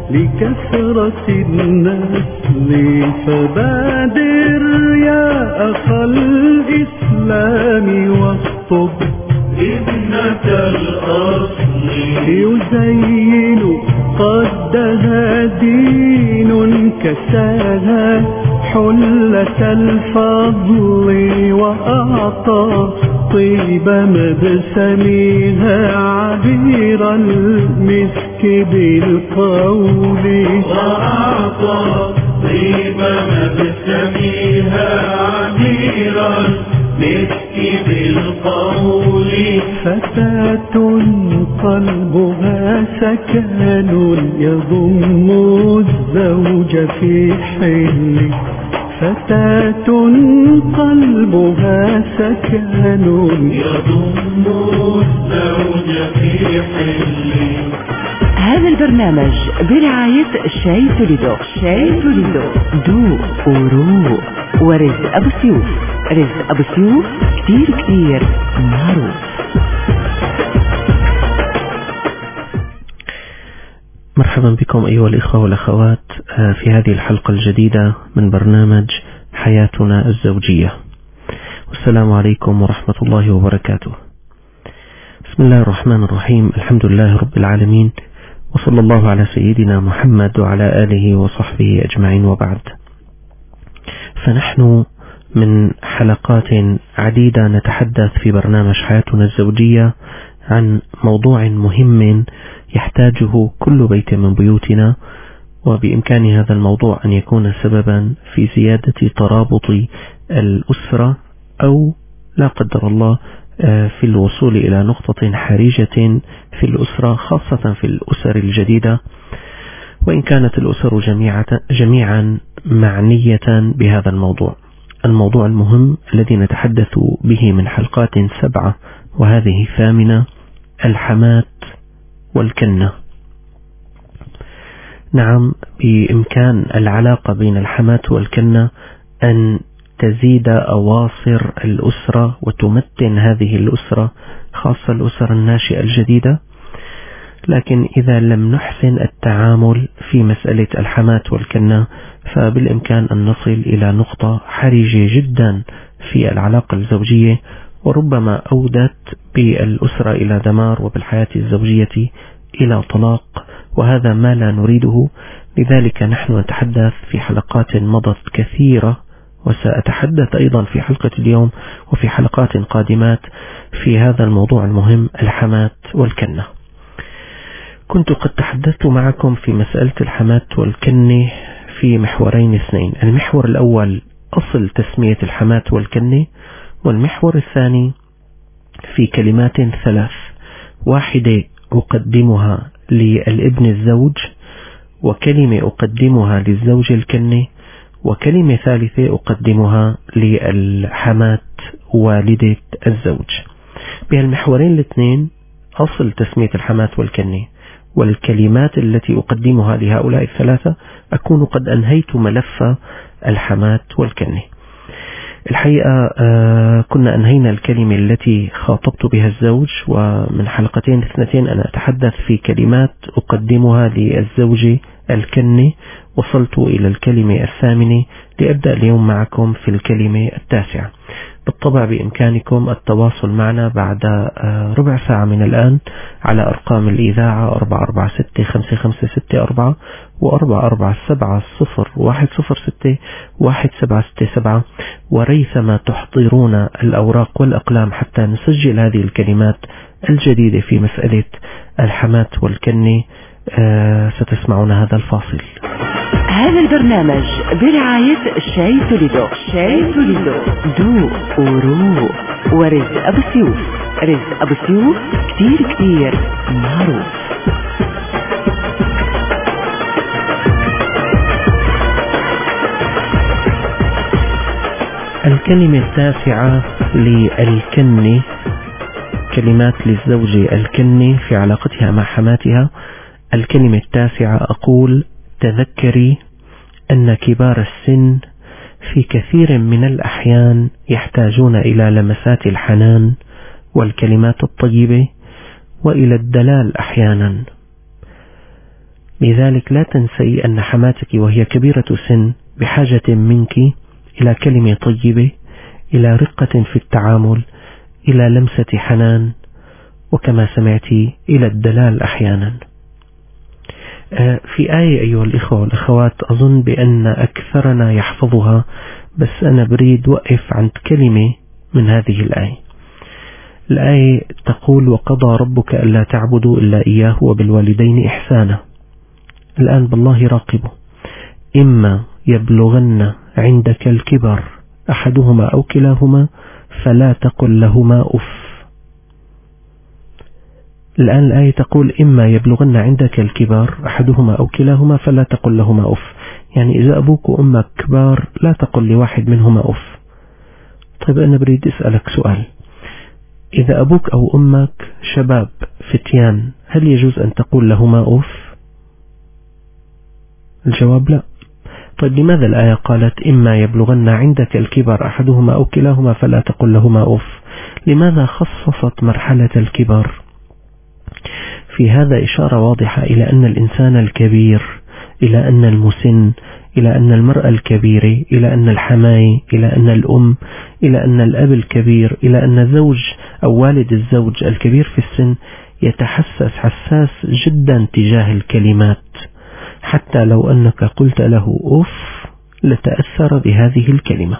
لكثرة النسل، فبادر يا أخا الإسلام واخطب ابنة الأصل، يزين قدها دين كساها حلة الفضل، وأعطى طيب مبسمها عبير المسك بالقول، وأعطى طيب مبسمها عبير المسك بالقول. فتاة قلبها سكن يضم الزوج في حله، فتاة قلبها سكن يضم الزوج في حله. هذا البرنامج برعاية شاي توليدو. شاي توليدو دوق وروق. ورزق أبو سيوف. رزق أبو سيوف كتير كتير معروف. مرحبا بكم أيها الإخوة والأخوات في هذه الحلقة الجديدة من برنامج حياتنا الزوجية. والسلام عليكم ورحمة الله وبركاته. بسم الله الرحمن الرحيم. الحمد لله رب العالمين، وصلى الله على سيدنا محمد وعلى آله وصحبه أجمعين، وبعد. فنحن من حلقات عديدة نتحدث في برنامج حياتنا الزوجية عن موضوع مهم يحتاجه كل بيت من بيوتنا، وبإمكان هذا الموضوع أن يكون سببا في زيادة ترابط الأسرة، أو لا قدر الله في الوصول إلى نقطة حرجة في الأسرة، خاصة في الأسر الجديدة، وإن كانت الأسر جميعا معنية بهذا الموضوع. الموضوع المهم الذي نتحدث به من حلقات 7 وهذه 8، الحمات والكنة. نعم، بإمكان العلاقة بين الحمات والكنة أن تزيد أواصر الأسرة وتمتن هذه الأسرة، خاصة الأسر الناشئة الجديدة. لكن إذا لم نحسن التعامل في مسألة الحمات والكنة، فبالإمكان أن نصل إلى نقطة حرجة جدا في العلاقة الزوجية، وربما أودت بالأسرة إلى دمار، وبالحياة الزوجية إلى طلاق، وهذا ما لا نريده. لذلك نحن نتحدث في حلقات مضت كثيرة، وسأتحدث أيضا في حلقة اليوم وفي حلقات قادمات في هذا الموضوع المهم، الحمات والكنة. كنت قد تحدثت معكم في مسألة الحمات والكنة في محورين اثنين. المحور الأول أصل تسمية الحمات والكنة، والمحور الثاني في كلمات 3، واحدة أقدمها للابن الزوج، وكلمة أقدمها للزوج الكنة، وكلمة ثالثة أقدمها للحمات والدة الزوج. بهالمحورين الاثنين أصل تسمية الحمات والكنة، والكلمات التي أقدمها لهؤلاء الثلاثة أكون قد أنهيت ملف الحمات والكنة. الحقيقة كنا أنهينا الكلمة التي خاطبت بها الزوج، ومن حلقتين 2 أنا أتحدث في كلمات أقدمها للزوج الكنة، وصلت إلى الكلمة 8 لأبدأ اليوم معكم في الكلمة 9. بالطبع بإمكانكم التواصل معنا بعد ربع ساعة من الآن على أرقام الإذاعة 446-5564 و447-0-106-1767، وريثما تحضرون الأوراق والأقلام حتى نسجل هذه الكلمات الجديدة في مسألة الحمات والكنة. ستسمعون هذا الفاصل. هذا البرنامج برعاية شاي توليدو. شاي توليدو دوق وروق. ورزق أبو سيوف. رزق أبو سيوف كتير كتير معروف. الكلمة 9 للكنة، كلمات للزوج الكنة في علاقتها مع حماتها. الكلمة 9 أقول: تذكري أن كبار السن في كثير من الأحيان يحتاجون إلى لمسات الحنان والكلمات الطيبة وإلى الدلال أحيانا. لذلك لا تنسي أن حماتك وهي كبيرة سن بحاجة منك إلى كلمة طيبة، إلى رقة في التعامل، إلى لمسة حنان، وكما سمعت إلى الدلال أحيانا. في آية أيها الإخوة والأخوات أظن بأن أكثرنا يحفظها، بس أنا بريد وقف عند كلمة من هذه الآية. الآية تقول: وقضى ربك ألا تعبدوا إلا إياه وبالوالدين إحسانا. الآن بالله راقبه: إما يبلغن عندك الكبر أحدهما أو كلاهما فلا تقل لهما أف. الآن الآية تقول: إما يبلغن عندك الكبر أحدهما أو كلاهما فلا تقل لهما أف. يعني إذا أبوك وأمك كبار لا تقل لواحد منهما أف. طيب أنا بريد أسألك سؤال: إذا أبوك أو أمك شباب فتيان هل يجوز أن تقول لهما أف؟ الجواب لا. طيب لماذا الآية قالت: إما يبلغن عندك الكبر أحدهما أو كلاهما فلا تقل لهما أف؟ لماذا خصصت مرحلة الكبر؟ في هذا إشارة واضحة إلى أن الإنسان الكبير، إلى أن المسن، إلى أن المرأة الكبيرة، إلى أن الحماية، إلى أن الأم، إلى أن الأب الكبير، إلى أن زوج أو والد الزوج الكبير في السن يتحسس حساس جدا تجاه الكلمات، حتى لو أنك قلت له أف لتأثر بهذه الكلمة.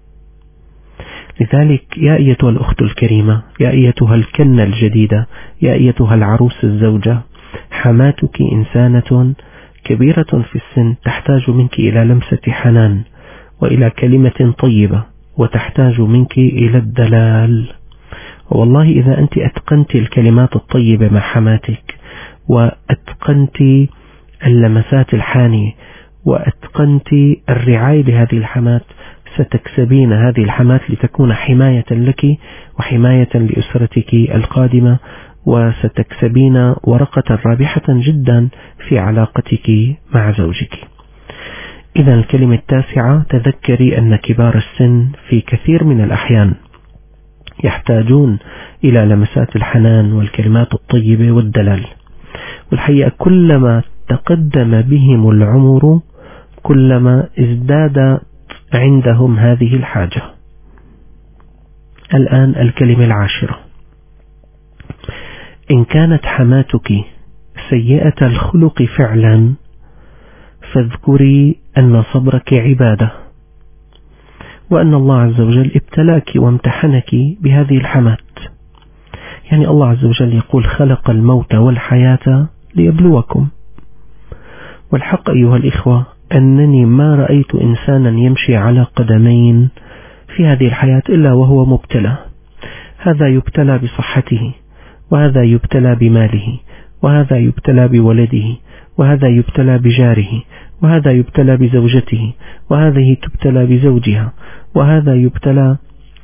لذلك يا أيتها الأخت الكريمة، يا أيتها الكنة الجديدة، يا أيتها العروس الزوجة، حماتك إنسانة كبيرة في السن تحتاج منك إلى لمسة حنان وإلى كلمة طيبة، وتحتاج منك إلى الدلال. والله إذا أنت أتقنت الكلمات الطيبة مع حماتك، وأتقنت اللمسات الحانية، وأتقنت الرعاية بهذه الحمات، ستكسبين هذه الحمات لتكون حماية لك وحماية لأسرتك القادمة، وستكسبين ورقة رابحة جدا في علاقتك مع زوجك. إذا الكلمة التاسعة: تذكري أن كبار السن في كثير من الأحيان يحتاجون إلى لمسات الحنان والكلمات الطيبة والدلال. والحقيقة كلما تقدم بهم العمر كلما ازداد عندهم هذه الحاجة. الآن الكلمة العاشرة: إن كانت حماتك سيئة الخلق فعلا فاذكري أن صبرك عبادة، وأن الله عز وجل ابتلاك وامتحنك بهذه الحمات. يعني الله عز وجل يقول: خلق الموت والحياة ليبلوكم. والحق أيها الإخوة أنني ما رأيت إنسانا يمشي على قدمين في هذه الحياة إلا وهو مبتلى. هذا يبتلى بصحته، وهذا يبتلى بماله، وهذا يبتلى بولده، وهذا يبتلى بجاره، وهذا يبتلى بزوجته، وهذه تبتلى بزوجها، وهذا يبتلى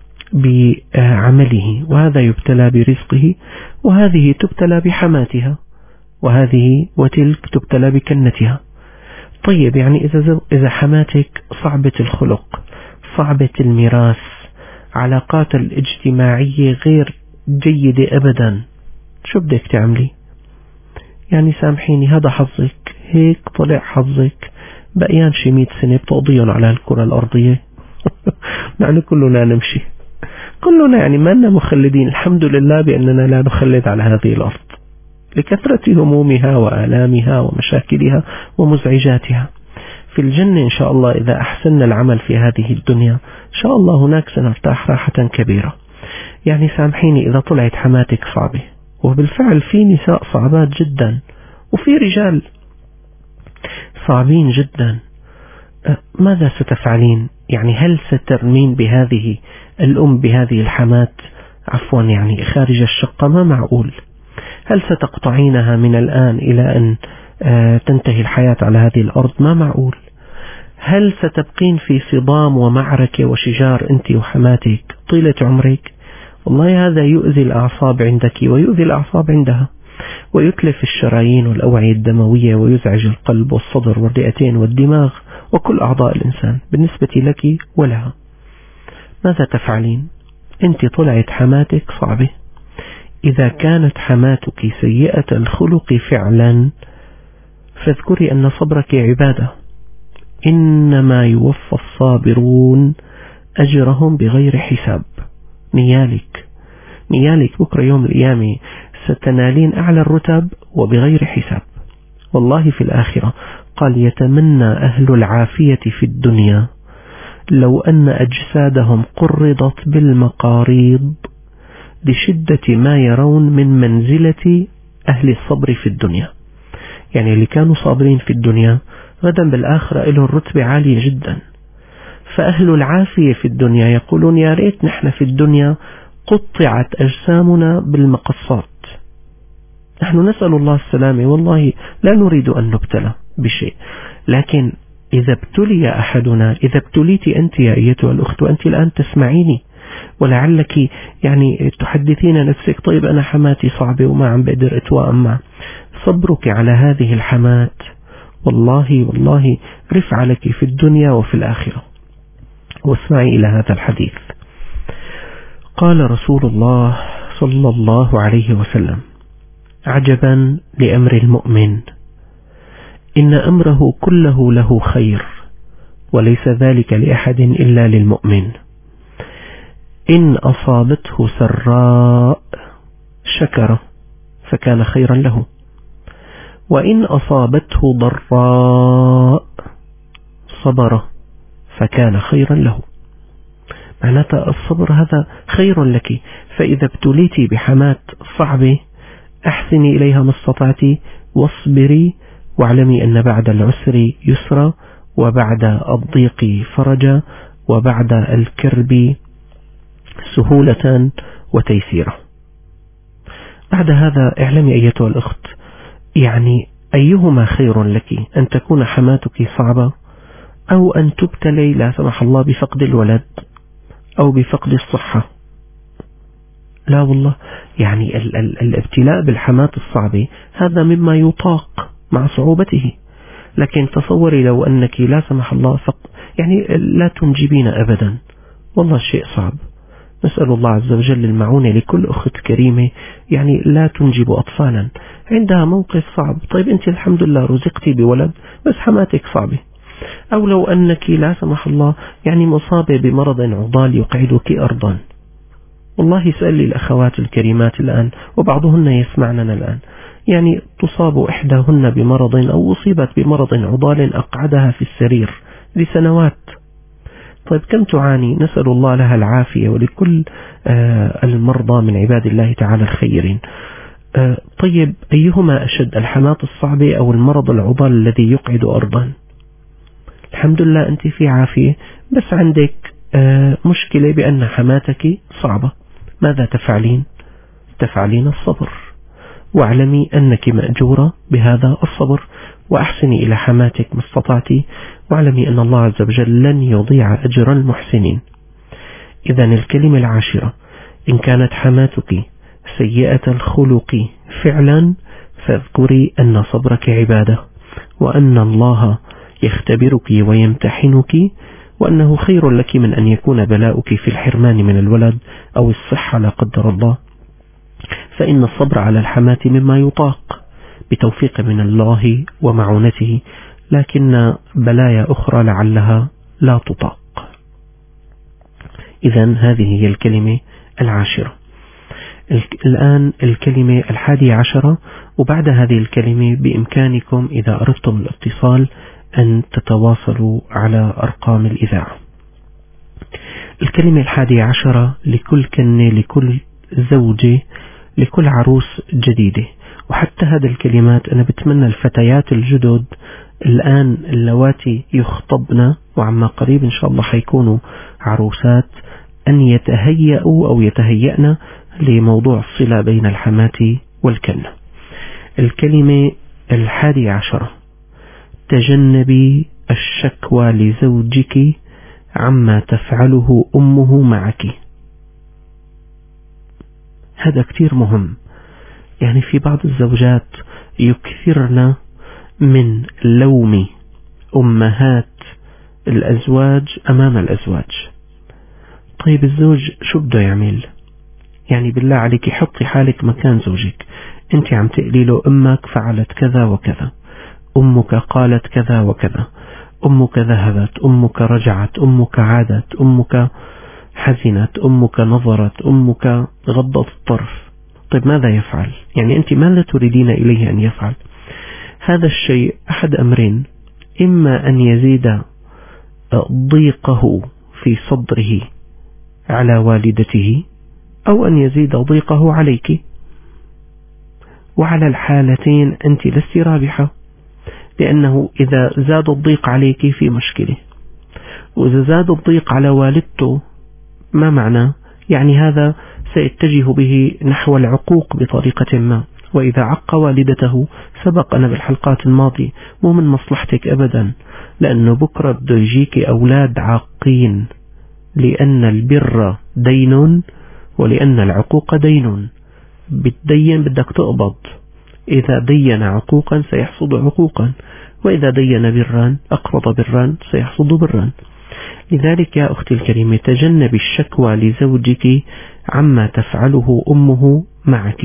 بعمله، وهذا يبتلى برزقه، وهذه تبتلى بحماتها، وهذه وتلك تبتلى بكنتها. طيب يعني إذا حماتك صعبة الخلق، صعبة الميراث، علاقات الاجتماعية غير جيدة أبدا، شو بدك تعملي؟ يعني سامحيني هذا حظك، هيك طلع حظك، بقيان شي 100 سنة بتقضيهم على الكرة الأرضية. يعني كلنا نمشي، كلنا يعني ما لنا مخلدين، الحمد لله بأننا لا نخلد على هذه الأرض لكثرة همومها وآلامها ومشاكلها ومزعجاتها. في الجنة إن شاء الله إذا أحسننا العمل في هذه الدنيا إن شاء الله هناك سنرتاح راحة كبيرة. يعني سامحيني إذا طلعت حماتك صعبة، وبالفعل في نساء صعبات جدا وفي رجال صعبين جدا، ماذا ستفعلين؟ يعني هل سترمين بهذه الأم بهذه الحمات عفوا يعني خارج الشقة؟ ما معقول. هل ستقطعينها من الآن إلى أن تنتهي الحياة على هذه الأرض؟ ما معقول. هل ستبقين في صدام ومعركة وشجار أنت وحماتك طيلة عمرك؟ والله هذا يؤذي الأعصاب عندك ويؤذي الأعصاب عندها، ويتلف الشرايين والأوعية الدموية، ويزعج القلب والصدر والرئتين والدماغ وكل أعضاء الإنسان بالنسبة لك ولها. ماذا تفعلين؟ أنت طلعت حماتك صعبة. إذا كانت حماتك سيئة الخلق فعلا فاذكري أن صبرك عبادة، إنما يوفى الصابرون أجرهم بغير حساب. نيالك بكرة يوم القيامة ستنالين أعلى الرتب وبغير حساب. والله في الآخرة قال يتمنى أهل العافية في الدنيا لو أن أجسادهم قرضت بالمقاريض لشدة ما يرون من منزلة أهل الصبر في الدنيا. يعني اللي كانوا صابرين في الدنيا غدا بالآخرة لهم رتبة عالية جدا. فأهل العافية في الدنيا يقولون يا ريت نحن في الدنيا قطعت أجسامنا بالمقصات. نحن نسأل الله السلامة، والله لا نريد أن نبتلى بشيء، لكن إذا ابتلي أحدنا، إذا ابتليت أنت يا أيتها الأخت وأنت الآن تسمعيني ولعلك يعني تحدثين نفسك طيب أنا حماتي صعبة وما عم بقدر أتوأم، صبرك على هذه الحمات والله رفع لك في الدنيا وفي الآخرة. واسمعي إلى هذا الحديث. قال رسول الله صلى الله عليه وسلم: عجبا لأمر المؤمن، إن أمره كله له خير، وليس ذلك لأحد إلا للمؤمن. إن أصابته سراء شكر فكان خيرا له، وإن أصابته ضراء صبر فكان خيرا له. معناتها الصبر هذا خير لك. فإذا ابتليتي بحمات صعبة أحسني إليها ما استطعتي، واصبري، واعلمي أن بعد العسر يسرا، وبعد الضيق فرجا، وبعد الكرب سهولة وتيسيرا. بعد هذا اعلمي أيتها الأخت، يعني أيهما خير لك، أن تكون حماتك صعبة أو أن تبتلي لا سمح الله بفقد الولد أو بفقد الصحة؟ لا والله، يعني الابتلاء بالحمات الصعبة هذا مما يطاق مع صعوبته، لكن تصوري لو أنك لا سمح الله يعني لا تنجبين أبدا، والله شيء صعب. نسأل الله عز وجل المعونة لكل أخت كريمة يعني لا تنجب أطفالا، عندها موقف صعب. طيب أنت الحمد لله رزقتي بولد بس حماتك صعبة، أو لو أنك لا سمح الله يعني مصابة بمرض عضال يقعدك أرضا. والله سألي الأخوات الكريمات الآن وبعضهن يسمعننا الآن، يعني تصاب إحداهن بمرض أو أصيبت بمرض عضال أقعدها في السرير لسنوات. طيب كم تعاني؟ نسأل الله لها العافية ولكل المرضى من عباد الله تعالى الخيرين. طيب أيهما أشد، الحمات الصعبة أو المرض العضال الذي يقعد أرضا؟ الحمد لله أنت في عافية، بس عندك مشكلة بأن حماتك صعبة. ماذا تفعلين؟ تفعلين الصبر، واعلمي أنك مأجورة بهذا الصبر، وأحسني إلى حماتك ما استطعتي، واعلمي أن الله عز وجل لن يضيع أجر المحسنين. إذن الكلمة العاشرة: إن كانت حماتك سيئة الخلق فعلا فاذكري أن صبرك عبادة، وأن الله يختبرك ويمتحنك، وأنه خير لك من أن يكون بلاؤك في الحرمان من الولد أو الصحة لا قدر الله. فإن الصبر على الحمات مما يطاق بتوفيق من الله ومعونته، لكن بلايا أخرى لعلها لا تطاق. إذن هذه هي الكلمة العاشرة. الآن الكلمة 11، وبعد هذه الكلمة بإمكانكم إذا أردتم الاتصال أن تتواصلوا على أرقام الإذاعة. الكلمة 11 لكل كنة، لكل زوجة، لكل عروس جديدة. وحتى هذه الكلمات أنا بتمنى الفتيات الجدد الآن اللواتي يخطبن وعما قريب إن شاء الله حيكونوا عروسات أن يتهيئوا أو يتهيئن لموضوع الصلة بين الحمات والكنة. الكلمة 11: تجنبي الشكوى لزوجك عما تفعله أمه معك. هذا كتير مهم. يعني في بعض الزوجات يكثرن من لوم أمهات الأزواج أمام الأزواج. طيب الزوج شو بده يعمل؟ يعني بالله عليك حطي حالك مكان زوجك، انت عم تقلي له أمك فعلت كذا وكذا، أمك قالت كذا وكذا، أمك ذهبت، أمك رجعت، أمك عادت، أمك حزنت، أمك نظرت، أمك غضت الطرف. طيب ماذا يفعل؟ يعني أنت ماذا تريدين إليه أن يفعل؟ هذا الشيء أحد أمرين: إما أن يزيد ضيقه في صدره على والدته، أو أن يزيد ضيقه عليك. وعلى الحالتين أنت لست رابحة، لأنه إذا زاد الضيق عليك في مشكلة، وإذا زاد الضيق على والدته ما معنى؟ يعني هذا سيتجه به نحو العقوق بطريقة ما، وإذا عق والدته سبقنا بالحلقات الماضية مو من مصلحتك أبدا، لأنه بكرة بده يجيك أولاد عاقين، لأن البر دين ولأن العقوق دين. بتدين بدك تقبض، إذا دين عقوقا سيحصد عقوقا، وإذا دين برا أقرض برا سيحصد برا. لذلك يا أختي الكريمة تجنبي الشكوى لزوجك عما تفعله أمه معك،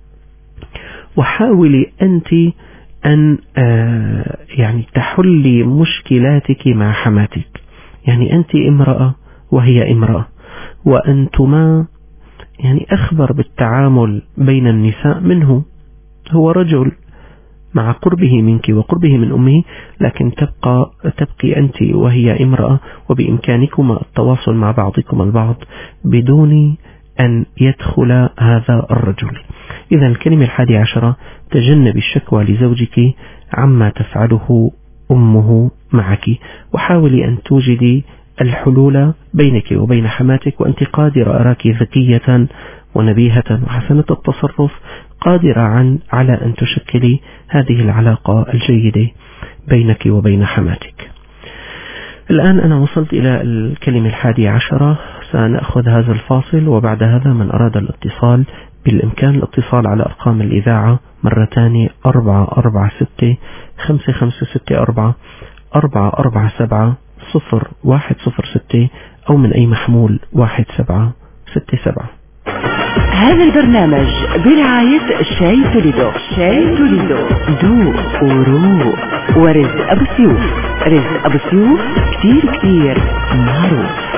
وحاولي أنت أن يعني تحلي مشكلاتك مع حماتك. يعني أنت امرأة وهي امرأة، وأنتما يعني أخبر بالتعامل بين النساء منه. هو رجل مع قربه منك وقربه من أمه، لكن تبقي أنت وهي امرأة، وبإمكانكما التواصل مع بعضكم البعض بدون أن يدخل هذا الرجل. إذا الكلمة 11: تجنب الشكوى لزوجك عما تفعله أمه معك، وحاولي أن توجدي الحلول بينك وبين حماتك، وأنت قادرة، أراك ذكية ونبيهة وحسنة التصرف، قادرة على أن تشكلي هذه العلاقة الجيدة بينك وبين حماتك. الآن أنا وصلت إلى الكلمة 11، سنأخذ هذا الفاصل، وبعد هذا من أراد الاتصال بالإمكان الاتصال على أرقام الإذاعة مرتان: 446 5564 447 0106 أو من أي محمول 1767. هذا البرنامج برعاية شاي توليدو. شاي توليدو ذوق وروق. ورزق أبو سيوف. رزق أبو سيوف كتير معروف.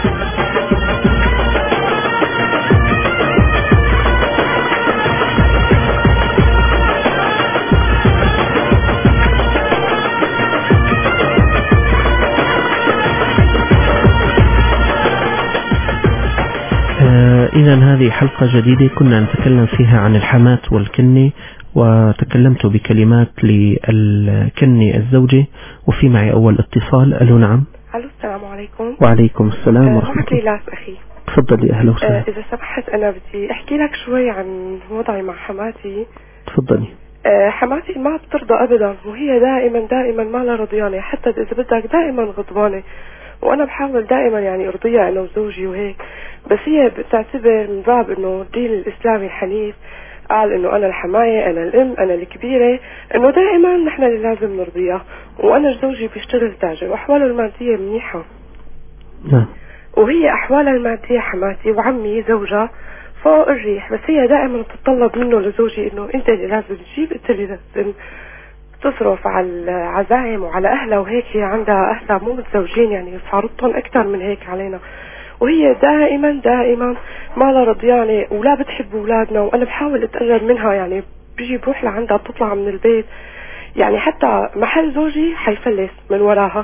إذا هذه حلقة جديدة كنا نتكلم فيها عن الحمات والكنة، وتكلمت بكلمات للكنة الزوجة، وفي معي أول اتصال. ألو نعم. ألو السلام عليكم. وعليكم السلام ورحمة الله. ليلاس أخي. تفضلي. أهلا وسهلا. إذا سمحت أنا بدي أحكي لك شوي عن وضعي مع حماتي. تفضلي. حماتي ما بترضى أبدا، وهي دائما ما لا رضيانة، حتى إذا بدك دائما غضبانة، وأنا بحاول دائما يعني أرضيها أنا وزوجي وهيك، بس هي بتعتبر من باب إنه الدين الإسلامي الحنيف قال إنه أنا الحماية، أنا الأم، أنا الكبيرة، إنه دائما نحن اللي لازم نرضيها. وأنا زوجي بيشتغل تاجر وأحواله المادية منيحة. نعم. وهي أحوالها المادية حماتي وعمي زوجها فوق الريح، بس هي دائما تتطلب منه لزوجي إنه أنت اللي لازم تجيب، أنت اللي لازم تصرف على العزائم وعلى أهلها، وهيك هي عندها أهلها مو متزوجين، يعني صارتهم أكثر من هيك علينا، وهي دائما ما لا رضيانة ولا بتحب أولادنا. وأنا بحاول أتقرب منها، يعني بيجي بروح لعندها بتطلع من البيت، يعني حتى محل زوجي حيفلس من وراها.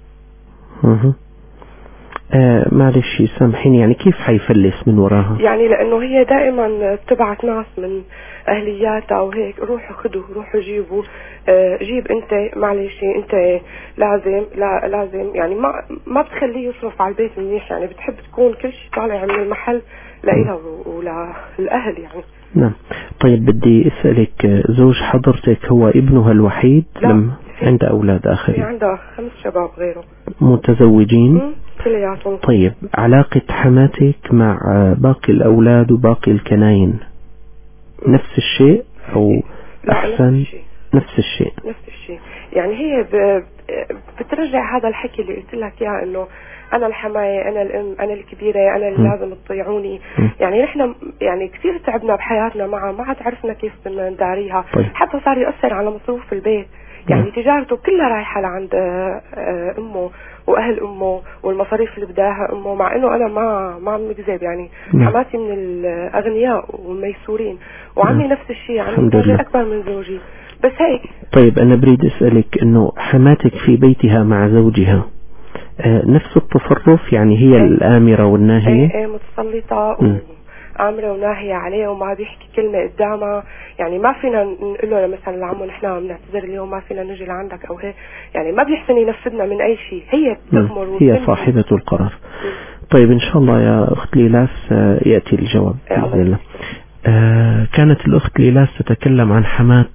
معلش سامحيني، يعني كيف حيفلس من وراها؟ يعني لأنه هي دائما تبعت ناس من أهلياتها وهيك، روحوا خدوا، روحوا جيبوا، جيب أنت، معلش أنت لازم يعني ما بتخليه يصرف على البيت منيح، يعني بتحب تكون كل شيء طالع من المحل لإلها وللأهل يعني. نعم. طيب بدي أسألك، زوج حضرتك هو ابنها الوحيد؟ لا، عندها أولاد آخرين؟ عندها 5 شباب غيره. متزوجين؟ كلياتهم. طيب علاقة حماتك مع باقي الأولاد وباقي الكناين نفس الشيء أو أحسن؟ نفس الشيء. يعني هي بترجع هذا الحكي اللي قلت لك إياه، إنه أنا الحماية، أنا الأم، أنا الكبيرة، أنا اللي لازم تطيعوني. يعني نحن يعني كثير تعبنا بحياتنا معها، ما عاد عرفنا كيف بدنا نداريها. طيب. حتى صار يؤثر على مصروف البيت، يعني تجارته كلها رايحة لعند أمه وأهل أمه والمصاريف اللي بداها أمه، مع إنه أنا ما عم نكذب يعني حماتي من الأغنياء والميسورين، وعمي نفس الشيء، عمي زوجي أكبر من زوجي، بس هيك. طيب أنا بريد أسألك إنه حماتك في بيتها مع زوجها نفس التصرف، يعني هي الآمرة والناهية؟ ايه متسلطة آمرة وناهية عليه، وما بيحكي كلمة قدامها، يعني ما فينا نقول له مثلا لعمو نحن بنعتذر اليوم ما فينا نجي لعندك أو هيك، يعني ما بيحسن ينفذنا من أي شيء، هي بتأمر هي صاحبة القرار. طيب إن شاء الله يا أخت ليلاس يأتي الجواب بإذن الله. كانت الأخت ليلاس تتكلم عن حمات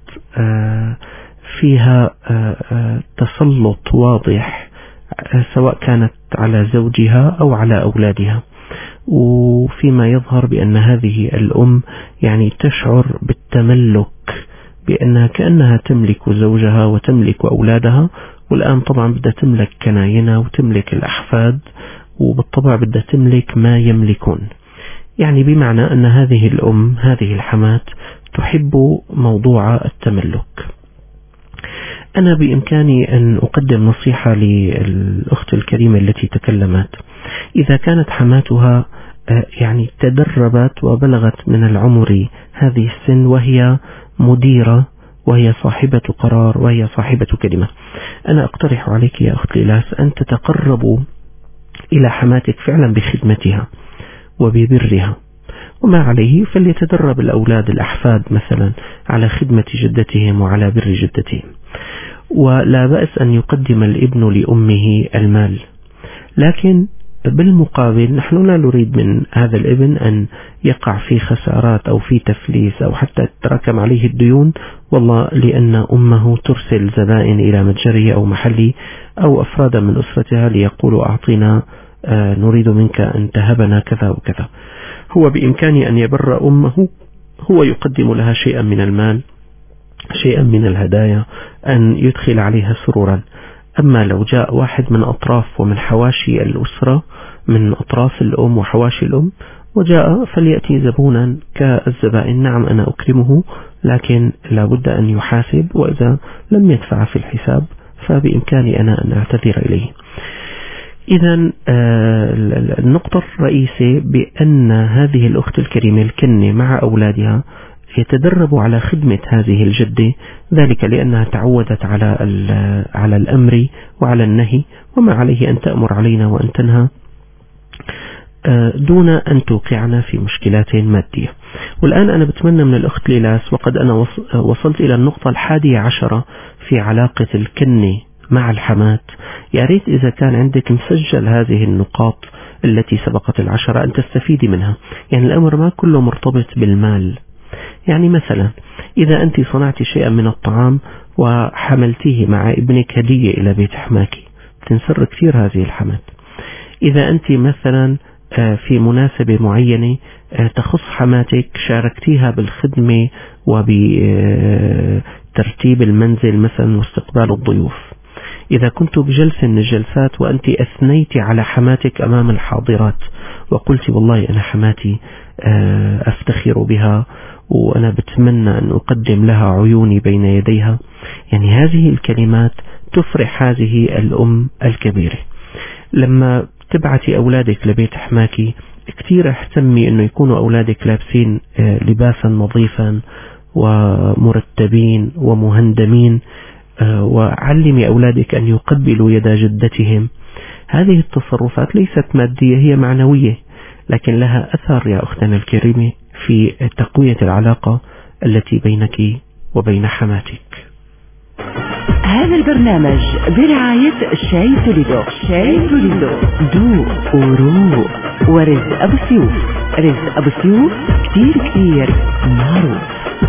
فيها تسلط واضح، سواء كانت على زوجها أو على أولادها، وفيما يظهر بأن هذه الأم يعني تشعر بالتملك، بأنها كأنها تملك زوجها وتملك أولادها، والآن طبعا بدها تملك كناينها وتملك الأحفاد، وبالطبع بدها تملك ما يملكون، يعني بمعنى أن هذه الأم هذه الحمات تحب موضوع التملك. أنا بإمكاني أن أقدم نصيحة للأخت الكريمة التي تكلمت. إذا كانت حماتها يعني تدربت وبلغت من العمر هذه السن وهي مديرة وهي صاحبة قرار وهي صاحبة كلمة، أنا أقترح عليك يا أخت ليلاس أن تتقربوا إلى حماتك فعلا بخدمتها وببرها، وما عليه فليتدرب الأولاد الأحفاد مثلا على خدمة جدتهم وعلى بر جدتهم، ولا بأس أن يقدم الابن لأمه المال، لكن بالمقابل نحن لا نريد من هذا الابن أن يقع في خسارات أو في تفليس أو حتى تتراكم عليه الديون، والله لأن أمه ترسل زبائن إلى متجره أو محلي أو أفراد من أسرتها ليقولوا أعطينا نريد منك أن تهبنا كذا وكذا. هو بإمكانه أن يبر أمه، هو يقدم لها شيئا من المال، شيئا من الهدايا، أن يدخل عليها سرورا. أما لو جاء واحد من أطراف ومن حواشي الأسرة، من أطراف الأم وحواشي الأم، وجاء فليأتي زبونا كالزبائن، نعم أنا أكرمه، لكن لابد أن يحاسب، وإذا لم يدفع في الحساب فبإمكاني أنا أن أعتذر إليه. إذن النقطة الرئيسية بأن هذه الأخت الكريمة الكنة مع أولادها يتدرب على خدمة هذه الجدة، ذلك لأنها تعودت على الأمر وعلى النهي، وما عليه أن تأمر علينا وأن تنهى دون أن توقعنا في مشكلات مادية. والآن أنا بتمنى من الأخت ليلاس، وقد أنا وصلت إلى النقطة 11 في علاقة الكنة مع الحمات، يا ريت إذا كان عندك مسجل هذه النقاط التي سبقت 10 أن تستفيدي منها. يعني الأمر ما كله مرتبط بالمال، يعني مثلا إذا أنت صنعت شيئا من الطعام وحملتيه مع ابنك هدية إلى بيت حماك، تنسر كثير هذه الحمات. إذا أنت مثلا في مناسبة معينة تخص حماتك شاركتيها بالخدمة وبترتيب المنزل مثلا واستقبال الضيوف، إذا كنت بجلسة من الجلسات وأنت أثنيت على حماتك أمام الحاضرات وقلت والله أنا حماتي أفتخر بها وأنا بتمنى أن أقدم لها عيوني بين يديها، يعني هذه الكلمات تفرح هذه الأم الكبيرة. لما تبعتي أولادك لبيت حماكي كثير اهتمي أنه يكونوا أولادك لابسين لباسا نظيفا ومرتبين ومهندمين، وعلمي أولادك أن يقبلوا يد جدتهم. هذه التصرفات ليست مادية، هي معنوية، لكن لها أثر يا أختنا الكريمة في تقوية العلاقة التي بينك وبين حماتك. هذا البرنامج برعاية شاي توليدو. شاي توليدو دو وروق ورزق أبو سيوف. رزق أبو سيوف كتير معروف.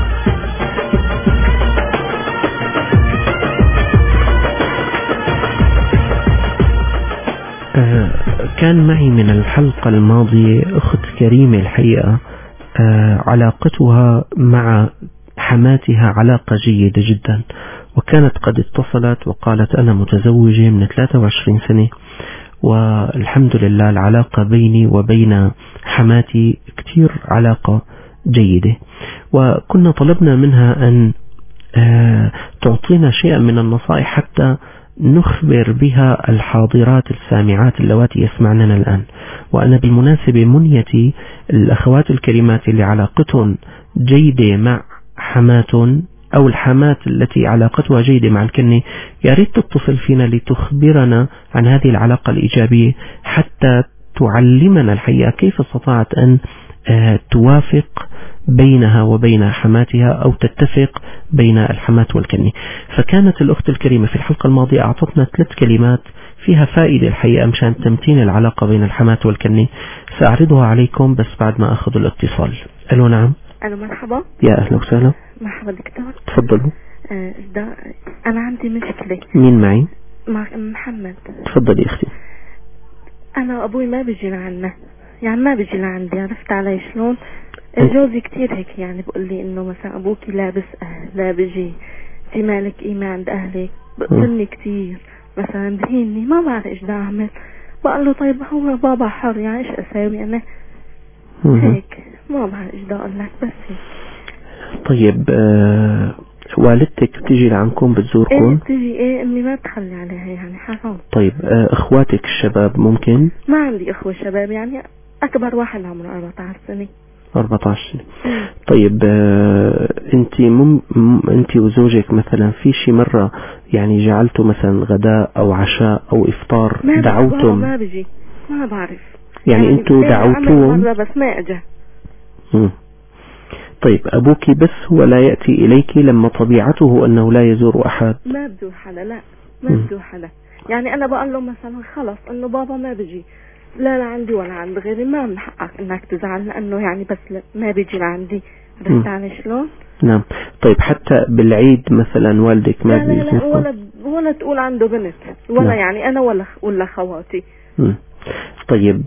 كان معي من الحلقة الماضية أخت كريمة الحقيقة علاقتها مع حماتها علاقة جيدة جدا، وكانت قد اتصلت وقالت أنا متزوجة من 23 سنة، والحمد لله العلاقة بيني وبين حماتي كتير علاقة جيدة. وكنا طلبنا منها أن تعطينا شيئا من النصائح حتى نخبر بها الحاضرات السامعات اللواتي يسمعننا الآن. وأنا بالمناسبة منيتي الأخوات الكريمات اللي علاقتهم جيدة مع حمات أو الحمات التي علاقتها جيدة مع الكنة، يا ريت تتصل فينا لتخبرنا عن هذه العلاقة الإيجابية حتى تعلمنا الحقيقة كيف استطاعت أن توافق بينها وبين حماتها أو تتفق بين الحمات والكنة. فكانت الأخت الكريمة في الحلقة الماضية أعطتنا 3 كلمات فيها فائدة الحقيقة مشان تمتين العلاقة بين الحمات والكنة. سأعرضها عليكم بس بعد ما أخذ الاتصال. ألو نعم. ألو مرحبا. يا أهلا وسهلا. مرحبا دكتور. تفضلوا. أنا عندي مشكلة. مين معي؟ مع محمد. تفضلي أختي. أنا وأبوي ما بيجي لعنا، يعني ما بيجي لعندي، عرفت علي شلون؟ جوزي كتير هيك يعني بقول لي إنه مثلا أبوكي لابس لا بيجي، في مالك إيمان عند أهلك، بقتلني كتير، مثلا بهيني ما بعرف إيش بدي أعمل. بقول له طيب هو بابا حر، يعني إيش أساوي أنا؟ هيك ما بعرف إيش بدي أقول لك بس هيك. طيب والدتك بتيجي لعندكم بتزوركم؟ ايه بتيجي. ايه امي ما بتخلي عليها يعني حرام. طيب اخواتك الشباب ممكن؟ ما عندي اخوة شباب، يعني اكبر واحد عمره 14 سنة. 14 سنة. طيب انت وزوجك مثلا في شي مرة يعني جعلتوا مثلا غداء او عشاء او افطار دعوتم؟ ما بيجي، ما بعرف يعني انتوا دعوتوهم مرة بس ما اجى. طيب أبوك بس هو لا يأتي إليك لما طبيعته أنه لا يزور أحد؟ ما بزور حدا، لا ما بزور حدا. يعني أنا بقول له مثلا خلص إنه بابا ما بيجي لا لعندي ولا عند غيري، ما من حقك إنك تزعل لأنه يعني بس ما بيجي لعندي. عرفت علي شلون؟ نعم. طيب حتى بالعيد مثلا والدك ما بيجي؟ لا ولا تقول عنده بنت ولا نعم. يعني أنا ولا خواتي. طيب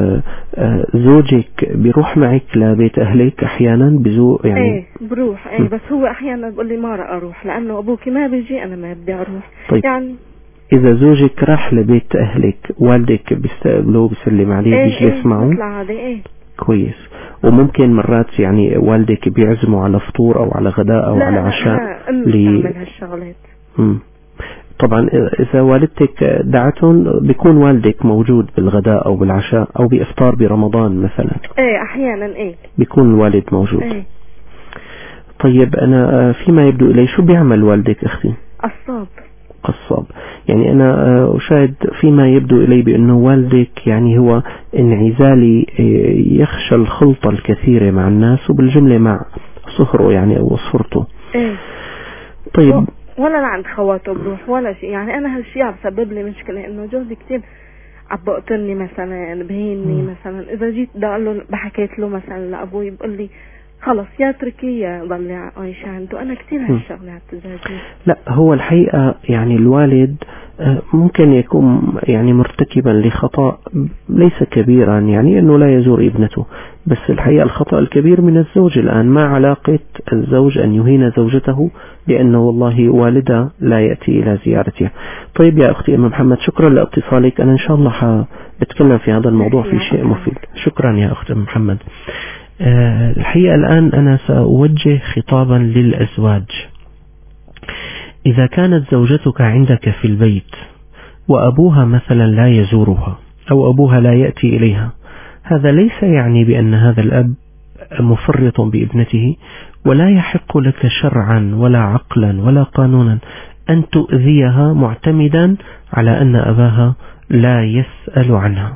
زوجك بيروح معك لبيت أهلك أحيانا بزور يعني؟ ايه بروح ايه بس هو أحيانا بقول لي ما رأى أروح لأنه أبوكي ما بيجي، أنا ما بدي أروح. طيب يعني إذا زوجك راح لبيت أهلك والدك بيستقبله بيسلم عليه بيجلس معه؟ بيطلع عليه. ايه كويس. وممكن مرات يعني والدك بيعزموا على فطور أو على غداء أو على عشاء؟ لا أمي تعمل هالشغلات. طبعا إذا والدتك دعتهم بيكون والدك موجود بالغداء أو بالعشاء أو بإفطار برمضان مثلا؟ ايه أحيانا ايه بيكون الوالد موجود. ايه. طيب أنا فيما يبدو إلي شو بيعمل والدك أختي؟ قصاب. يعني أنا أشاهد فيما يبدو إلي بأنه والدك يعني هو انعزالي، يخشى الخلطة الكثيرة مع الناس وبالجملة مع صهره يعني أو صفرته. ايه. طيب ولا عند خواته بروح ولا شيء، يعني أنا هالشيء عم سبب لي مشكلة إنه جوزي كتير عم بقتلني مثلا بهيني مثلا إذا جيت بدي أقول له بحكيت له مثلا لأبوي بقول لي خلص يا تركي يا ضلي عايشة عنده. أنا كتير هالشغلة عتزعجني. لا هو الحقيقة يعني الوالد ممكن يكون يعني مرتكبا لخطأ ليس كبيرا، يعني أنه لا يزور ابنته، بس الحقيقة الخطأ الكبير من الزوج الآن. ما علاقة الزوج أن يهين زوجته لأنه والله والدها لا يأتي إلى زيارتها. طيب يا أختي أم محمد شكرا لاتصالك، أنا إن شاء الله بتكلم في هذا الموضوع في شيء مفيد. شكرا يا أخت أم محمد. الحقيقة الآن أنا سأوجه خطابا للأزواج. إذا كانت زوجتك عندك في البيت وأبوها مثلا لا يزورها أو أبوها لا يأتي إليها، هذا ليس يعني بأن هذا الأب مفرط بابنته، ولا يحق لك شرعا ولا عقلا ولا قانونا أن تؤذيها معتمدا على أن أباها لا يسأل عنها.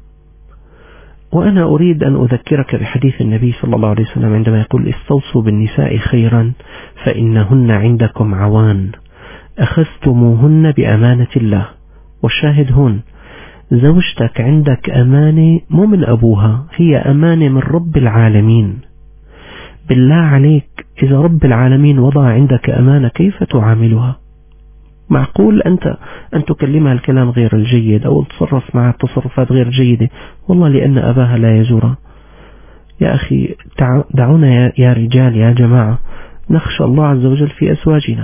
وأنا أريد أن أذكرك بحديث النبي صلى الله عليه وسلم عندما يقول استوصوا بالنساء خيرا فإنهن عندكم عوان أخذتموهن بأمانة الله. والشاهد هون زوجتك عندك أمانة مو من أبوها، هي أمانة من رب العالمين. بالله عليك إذا رب العالمين وضع عندك أمانة كيف تعاملها؟ معقول أن تكلمها الكلام غير الجيد أو تتصرف معها تصرفات غير جيدة والله لأن أباها لا يزورها؟ يا أخي دعونا يا رجال يا جماعة نخشى الله عز وجل في أزواجنا.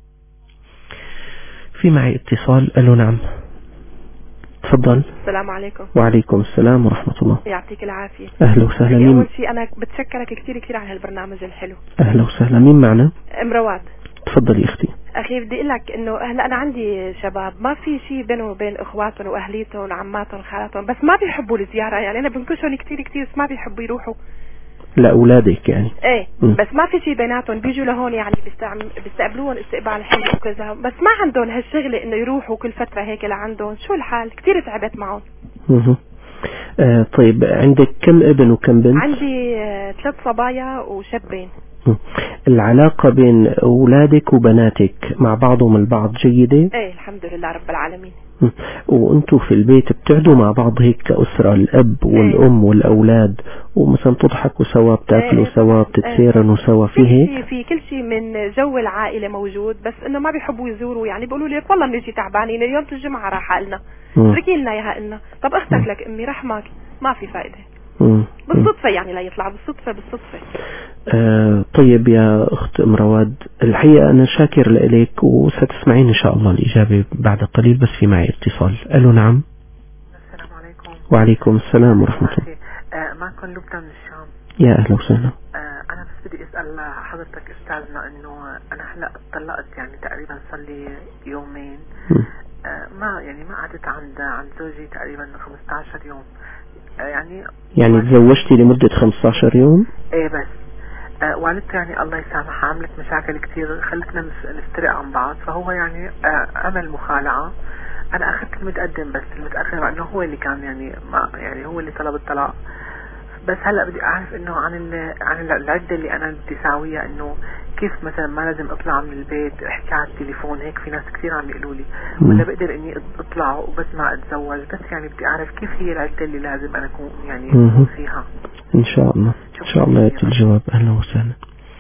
في معي اتصال. ألو نعم. تفضل. السلام عليكم. وعليكم السلام ورحمة الله. يعطيك العافية. أهلا وسهلا. أول شيء أنا بتشكرك كثير على هالبرنامج الحلو. أهلا وسهلا. مين معنا؟ رواد. تفضلي اختي. اخي بدي اقول لك انه هلا انا عندي شباب ما في شيء بينهم وبين اخواتهم واهليتهم وعماتهم خالاتهم، بس ما بيحبوا الزياره. يعني انا بنكشهم كثير بس ما بيحبوا يروحوا لاولادك يعني. ايه بس ما في شيء بيناتهم، بيجوا لهون يعني بيستقبلوهم استقبال حلو وكذا، بس ما عندهم هالشغله انه يروحوا كل فتره هيك لعندهم. شو الحال؟ كثير تعبت معهم. طيب عندك كم ابن وكم بنت؟ عندي 3 صبايا وشابين. العلاقة بين أولادك وبناتك مع بعضهم البعض جيدة؟ ايه الحمد لله رب العالمين. وانتوا في البيت بتقعدوا مع بعض هيك كأسرة، الأب والأم والأولاد، ومثلا تضحكوا سوا، بتاكلوا سوا، بتتسيرنوا سوا، في هيك؟ في كل شيء من جو العائلة موجود، بس انه ما بيحبوا يزوروا. يعني بيقولوا لي والله بنجي تعبانين اليوم الجمعة راح لنا، اتركي لنا اياها لنا. طب اختك لك امي رحمك، ما في فائدة. بالصدفة يعني لا يطلع بالصدفة. طيب يا أخت أم رواد، الحقيقة أنا شاكر لك وستسمعين إن شاء الله الإجابة بعد قليل، بس في معي اتصال. ألو نعم. السلام عليكم. وعليكم السلام ورحمة الله. معكم لبنى من الشام. يا أهلا وسهلا. أنا بس بدي أسأل حضرتك أستاذنا إنه أنا هلأ اتطلقت يعني تقريبا صار لي يومين. ما قعدت عند زوجي تقريبا 15 يوم. يعني تزوجتي لمدة 15 يوم؟ ايه بس والدته يعني الله يسامحها عملت مشاكل كتير خلتنا نفترق عن بعض، فهو يعني عمل مخالعة. انا اخذت المتقدم بس المتأخر مع انه هو اللي كان يعني هو اللي طلب الطلاق. بس هلا بدي اعرف انه عن العدة اللي انا بدي ساويها، انه كيف مثلا ما لازم اطلع من البيت احكي على التليفون هيك، في ناس كثير عم يقولوا لي، ولا بقدر اني اطلع وبس ما اتزوج. بس يعني بدي اعرف كيف هي العدة اللي لازم انا اكون يعني فيها. ان شاء الله يأتي الجواب. اهلا وسهلا.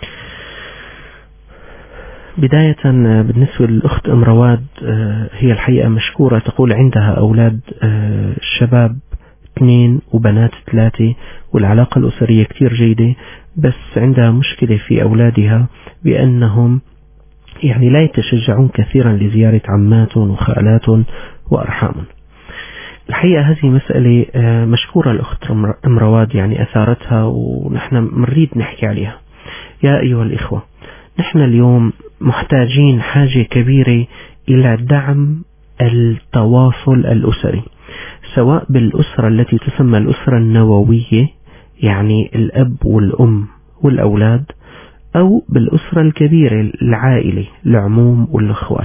بداية بالنسبة للأخت أم رواد، هي الحقيقة مشكورة، تقول عندها أولاد شباب 2 وبنات 3، والعلاقة الأسرية كتير جيدة، بس عندها مشكلة في أولادها بأنهم يعني لا يتشجعون كثيرا لزيارة عماتهم وخالاتهم وأرحامهم. الحقيقة هذه مسألة مشكورة الأخت أم رواد يعني أثارتها، ونحن نريد نحكي عليها. يا أيها الإخوة، نحن اليوم محتاجين حاجة كبيرة إلى دعم التواصل الأسري، سواء بالأسرة التي تسمى الأسرة النووية، يعني الأب والأم والأولاد، أو بالأسرة الكبيرة العائلة، العموم والأخوال.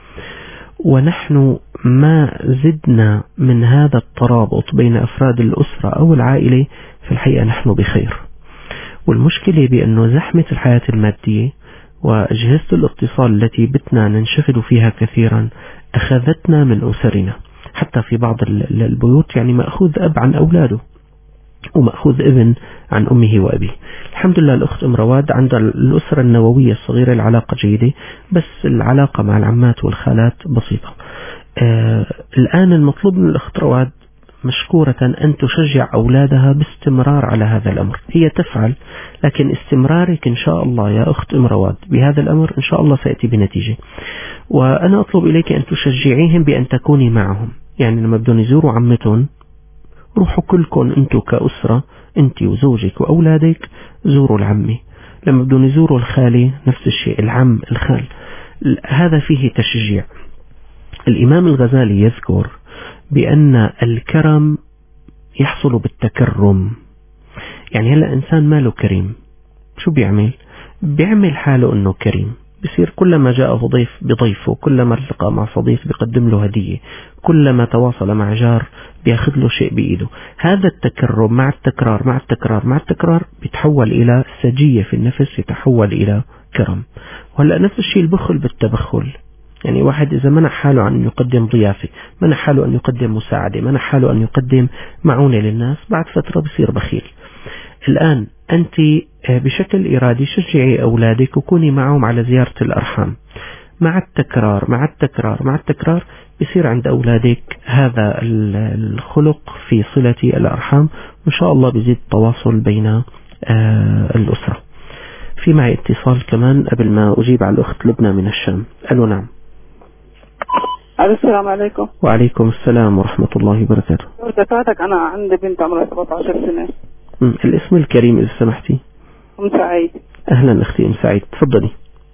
ونحن ما زدنا من هذا الترابط بين أفراد الأسرة أو العائلة، في الحقيقة نحن بخير. والمشكلة بأنه زحمة الحياة المادية وأجهزة الاتصال التي بتنا ننشغل فيها كثيرا أخذتنا من أسرنا. حتى في بعض البيوت يعني مأخوذ أب عن أولاده، ومأخوذ ابن عن أمه وأبيه. الحمد لله الأخت أم رواد عند الأسرة النووية الصغيرة العلاقة جيدة، بس العلاقة مع العمات والخالات بسيطة. الآن المطلوب من الأخت رواد مشكورة أن تشجع أولادها باستمرار على هذا الأمر. هي تفعل، لكن استمرارك إن شاء الله يا أخت أم رواد بهذا الأمر إن شاء الله سيأتي بنتيجة. وأنا أطلب إليك أن تشجعيهم بأن تكوني معهم. يعني لما بدون يزوروا عمتهم، روحوا كلكم أنتوا كأسرة، أنت وزوجك وأولادك، زوروا العمي. لما بدون يزوروا الخالي نفس الشيء، العم الخال. هذا فيه تشجيع. الإمام الغزالي يذكر بأن الكرم يحصل بالتكرم. يعني هلأ إنسان ماله كريم، شو بيعمل حاله أنه كريم، بصير كلما جاءه ضيف بضيفه، كلما التقى مع صديق بيقدم له هدية، كلما تواصل مع جار بياخذ له شيء بإيده. هذا التكرم مع التكرار بيتحول إلى سجية في النفس، يتحول إلى كرم. وهلأ نفس الشيء البخل بالتبخل. يعني واحد إذا منح حاله عن أن يقدم ضيافة، منح حاله أن يقدم مساعدة، منح حاله أن يقدم معونة للناس، بعد فترة بصير بخيل. الآن أنت بشكل إرادي شجعي أولادك وكوني معهم على زيارة الأرحام. مع التكرار بصير عند أولادك هذا الخلق في صلة الأرحام، وإن شاء الله بيزيد التواصل بين الأسرة. في معي اتصال كمان قبل ما أجيب على الأخت لبنى من الشام. ألو نعم. السلام عليكم. وعليكم السلام ورحمة الله وبركاته. زكاتك أنا عندي بنت عمرها 17 سنة. الاسم الكريم إذا سمحتي. أم سعيد. أهلا أختي أم سعيد، تفضلي.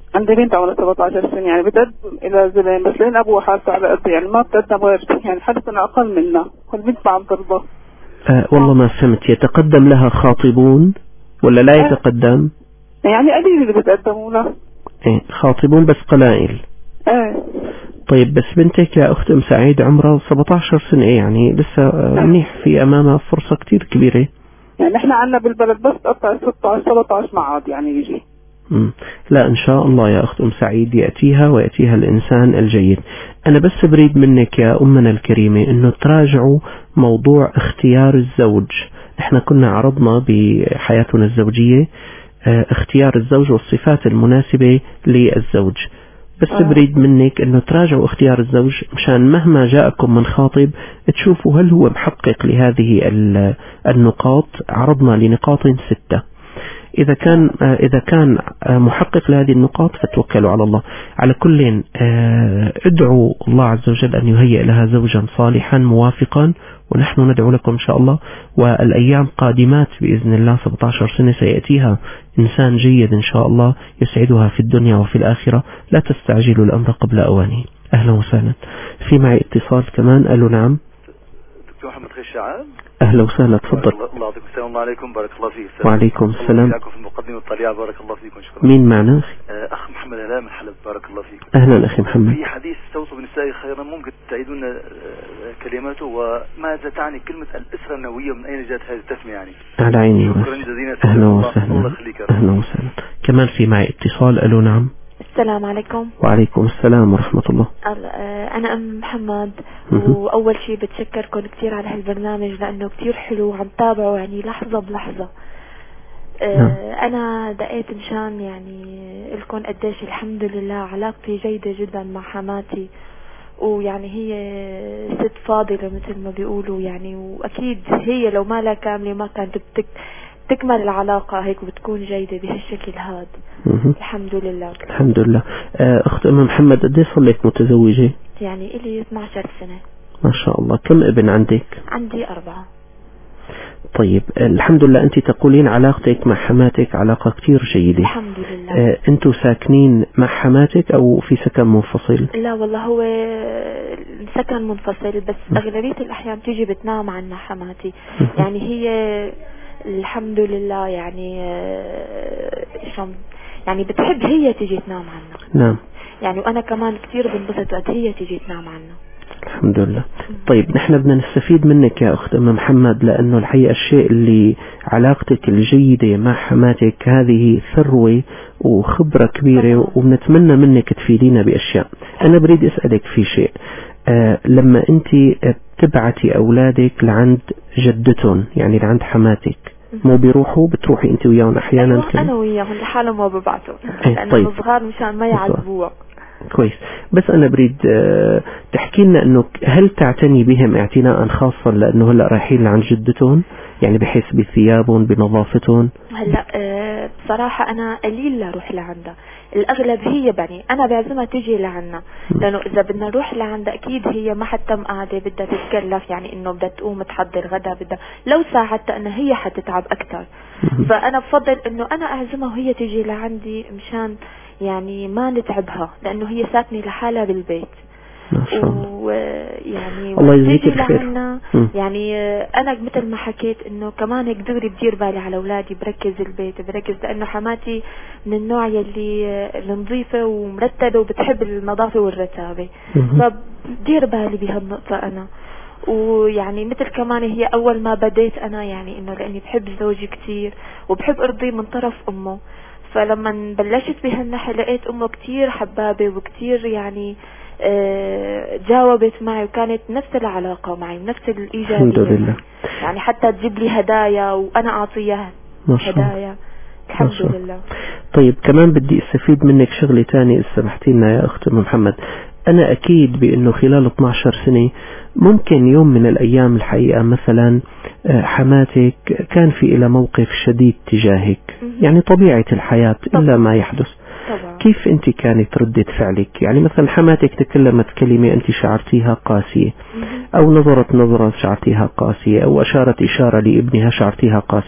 عندي بنت عمرها 17 سنة، يعني بتقدم إلى زلم بس لين أبوها حاسة على قد، يعني ما بتقدم غير يعني حد سنة أقل منها، والبنت ما عم ترضى. والله ما فهمت، يتقدم لها خاطبون ولا لا يتقدم؟ يعني قليل اللي بتقدموا لها. ايه خاطبون بس قلائل. ايه. طيب بس بنتك يا أخت أم سعيد عمرها 17 سنة، يعني لسه منيح، في أمامها فرصة كتير كبيرة. يعني احنا عنا بالبلد بس تقطع 16 17 معاد يعني يجي. لا إن شاء الله يا أخت أم سعيد يأتيها ويأتيها الإنسان الجيد. أنا بس بريد منك يا أمنا الكريمة إنه تراجعوا موضوع اختيار الزوج. احنا كنا عرضنا بحياتنا الزوجية اختيار الزوج والصفات المناسبة للزوج، بس بريد منك انه تراجعوا اختيار الزوج مشان مهما جاءكم من خاطب تشوفوا هل هو محقق لهذه النقاط. عرضنا لنقاط 6، إذا كان محقق لهذه النقاط فتوكلوا على الله. على كل ادعوا الله عز وجل أن يهيئ لها زوجا صالحا موافقا، ونحن ندعو لكم إن شاء الله. والأيام قادمات بإذن الله، 17 سنة سيأتيها إنسان جيد إن شاء الله يسعدها في الدنيا وفي الآخرة. لا تستعجلوا الأمر قبل أوانه. أهلا وسهلا. في معي اتصال كمان. ألو نعم دكتور محمد خشعان. أهلا وسهلا، تفضل. الله يعطيكم السلام عليكم، بارك الله فيك. وعليكم السلام. في المقدمة الطليعة، بارك الله فيكم. شكرا. مين معنا؟ أخ محمد هلال من حلب، بارك الله فيكم. أهلا أخي محمد. في حديث استوصوا بالنساء خيرا، ممكن تعيدون كلماته، وماذا تعني كلمة الأسرة النووية، من أين جاءت هذه التسمية يعني؟ على عيني. شكرا جزيلا. أهلا وسهلا. أهلا وسهلا. كمان في معي اتصال. ألو نعم. السلام عليكم. وعليكم السلام ورحمة الله. أنا أم محمد، وأول شيء بتشكركم كتير على هالبرنامج لأنه كتير حلو وعم تابعه يعني لحظة بلحظة. أنا دقيت مشان يعني لكم قديش الحمد لله علاقتي جيدة جدا مع حماتي، ويعني هي ست فاضلة مثل ما بيقولوا يعني، وأكيد هي لو ما لا كاملة ما كانت تكمل العلاقة هيك وبتكون جيدة بهالشكل هاد. الحمد لله. الحمد لله. أخت أم محمد قديش صار لك متزوجة؟ يعني إلي 12 سنة. ما شاء الله. كم ابن عندك؟ عندي 4. طيب الحمد لله. أنت تقولين علاقتك مع حماتك علاقة كتير جيدة. الحمد لله. أنتوا ساكنين مع حماتك أو في سكن منفصل؟ لا والله هو سكن منفصل، بس أغلبية الأحيان تيجي بتنام عنا حماتي. يعني هي الحمد لله يعني بتحب هي تيجي تنام عنا. نعم. يعني وأنا كمان كتير بنبسط وقت هي تيجي تنام عنا. الحمد لله. طيب نحن بدنا نستفيد منك يا أخت أم محمد، لأنه الحقيقة الشيء اللي علاقتك الجيدة مع حماتك هذه ثروة وخبرة كبيرة، وبنتمنى منك تفيدينا بأشياء. أنا بريد أسألك في شيء. لما أنت بتبعتي أولادك لعند جدتهم يعني لعند حماتك، مو بيروحوا، بتروحي أنت وياهم أحيانا؟ أيوة أنا وياهم لحالهم ما ببعتوا لأنهم طيب. صغار مشان ما يعذبوها. كويس. بس أنا بريد تحكي لنا أنه هل تعتني بهم اعتناء خاصا لأنه هلأ رايحين لعند جدتهم، يعني بحيث بثيابهم بنظافتهم؟ هلأ بصراحة أنا قليل لا لعندها، الأغلب هي يعني أنا بعزمها تيجي لعنا، لأنه إذا بدنا نروح لعندها أكيد هي ما حتى مقعدة بدها تتكلف، يعني إنه بدها تقوم تحضر غدا، بدها لو ساعدتها أنها هي حتتعب أكتر. فأنا بفضل إنه أنا أعزمها وهي تيجي لعندي مشان يعني ما نتعبها، لأنه هي ساكنة لحالها بالبيت. ويعني الله يجزيك الخير. يعني أنا مثل ما حكيت إنه كمان هيك دغري بدير بالي على أولادي، بركز البيت، بركز لأنه حماتي من النوع يلي نظيفة ومرتبة وبتحب النظافة والرتابة، فبدير بالي بهالنقطة أنا. ويعني مثل كمان هي أول ما بديت أنا يعني إنه لأني بحب زوجي كتير وبحب أرضيه من طرف أمه، فلما بلشت بهالناحية لقيت أمه كتير حبابة وكتير يعني جاوبت معي، وكانت نفس العلاقة معي نفس الإيجابية. الحمد لله. يعني حتى تجيب لي هدايا وأنا أعطيها هدايا. الحمد لله. طيب كمان بدي استفيد منك شغلة تاني إذا سمحتي لنا يا أخت محمد. أنا أكيد بأنه خلال 12 سنة ممكن يوم من الأيام الحقيقة مثلا حماتك كان في إلى موقف شديد تجاهك، يعني طبيعة الحياة إلا ما يحدث. طبعا. كيف أنت كانت ردة فعلك؟ يعني مثلا حماتك تكلمت كلمة أنت شعرتيها قاسية، أو نظرت نظرة شعرتيها قاسية، أو أشارت إشارة لابنها شعرتيها قاسية،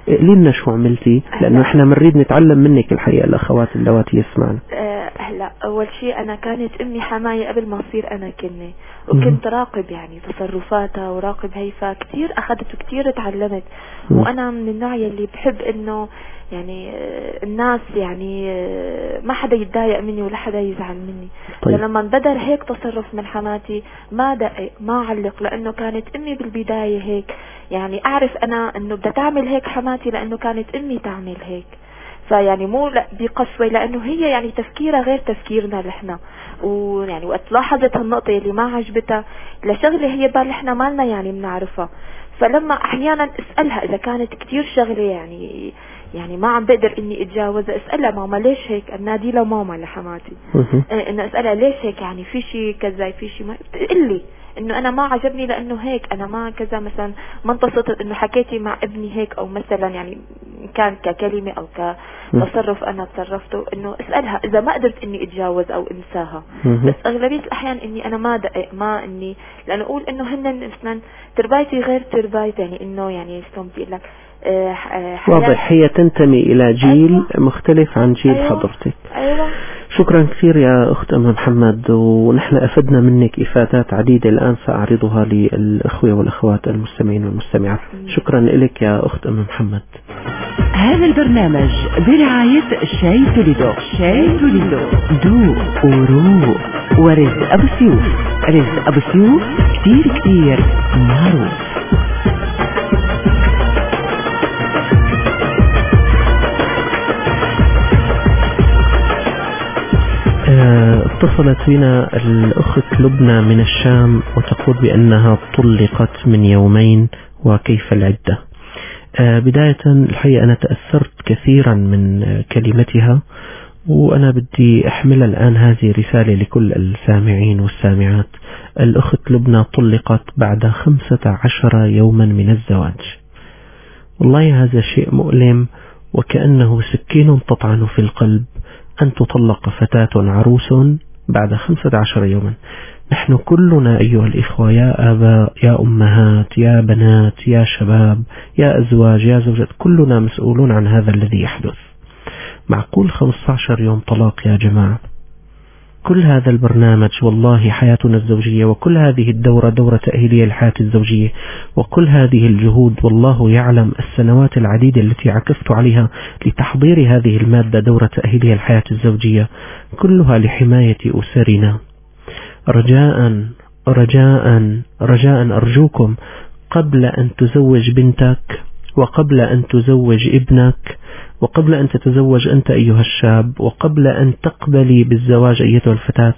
قولي لنا شو عملتي، لأنه إحنا بنريد نتعلم منك الحقيقة الأخوات اللواتي يسمعنا. هلا أول شيء أنا كانت أمي حماية قبل ما أصير أنا كني، وكنت راقب يعني تصرفاتها وراقب هيفا كتير أخذت وكتير تعلمت. وأنا من النوع اللي بحب إنه يعني الناس يعني ما حدا يتضايق مني ولا حدا يزعل مني. طيب. فلما بدر هيك تصرف من حماتي ما دقق ما علق، لأنه كانت أمي بالبداية هيك، يعني أعرف أنا إنه بدها تعمل هيك حماتي لأنه كانت أمي تعمل هيك. فيعني مو بقسوة، لأنه هي يعني تفكيرها غير تفكيرنا نحن. ويعني وقت لاحظت هالنقطة اللي ما عجبتها لشغلة هي بال احنا مالنا يعني بنعرفها، فلما أحيانا اسألها إذا كانت كتير شغلة يعني ما عم بقدر إني أتجاوزها، اسألها ماما ليش هيك، أنادي لها ماما لحماتي إنه اسألها ليش هيك، يعني في شيء كذا في شيء ما تقلي إنه أنا ما عجبني لأنه هيك، أنا ما كذا مثلا ما انبسطت إنه حكيتي مع ابني هيك، أو مثلا يعني كان ككلمة أو كتصرف أنا تصرفته، إنه اسألها إذا ما قدرت إني أتجاوز أو إنساها. بس أغلبية الأحيان إني أنا ما دقق ما إني لأنه أقول إنه هن مثلا تربايتي غير تربايتي، يعني إنه يعني شلون بدي أقول لك واضح هي تنتمي إلى جيل أيوة. مختلف عن جيل حضرتك. أيوة. شكرا كثير يا أخت أم محمد، ونحن أفدنا منك إفادات عديدة الآن سأعرضها للأخوة والأخوات المستمعين والمستمعات. شكرا لك يا أخت أم محمد. هذا البرنامج برعاية شاي توليدو. شاي توليدو دو ورو ورزق أبو سيوف. رزق أبو سيوف كتير كتير معروف. اتصلت بنا الأخت لبنى من الشام وتقول بأنها طلقت من يومين وكيف العدة. بداية الحقيقة أنا تأثرت كثيرا من كلمتها، وأنا بدي أحمل الآن هذه رسالة لكل السامعين والسامعات. الأخت لبنى طلقت بعد 15 يوما من الزواج. والله هذا شيء مؤلم، وكأنه سكين تطعن في القلب أن تطلق فتاة عروس بعد 15 يوما. نحن كلنا أيها الإخوة، يا آباء يا أمهات يا بنات يا شباب يا أزواج يا زوجات، كلنا مسؤولون عن هذا الذي يحدث. معقول 15 يوم طلاق يا جماعة؟ كل هذا البرنامج والله حياتنا الزوجية، وكل هذه الدورة دورة تأهيلية للحياة الزوجية، وكل هذه الجهود والله يعلم السنوات العديدة التي عكفت عليها لتحضير هذه المادة دورة تأهيلية للحياة الزوجية، كلها لحماية أسرنا. رجاء رجاء رجاء أرجوكم، قبل أن تزوج بنتك، وقبل أن تزوج ابنك، وقبل أن تتزوج أنت أيها الشاب، وقبل أن تقبلي بالزواج أيتها الفتاة،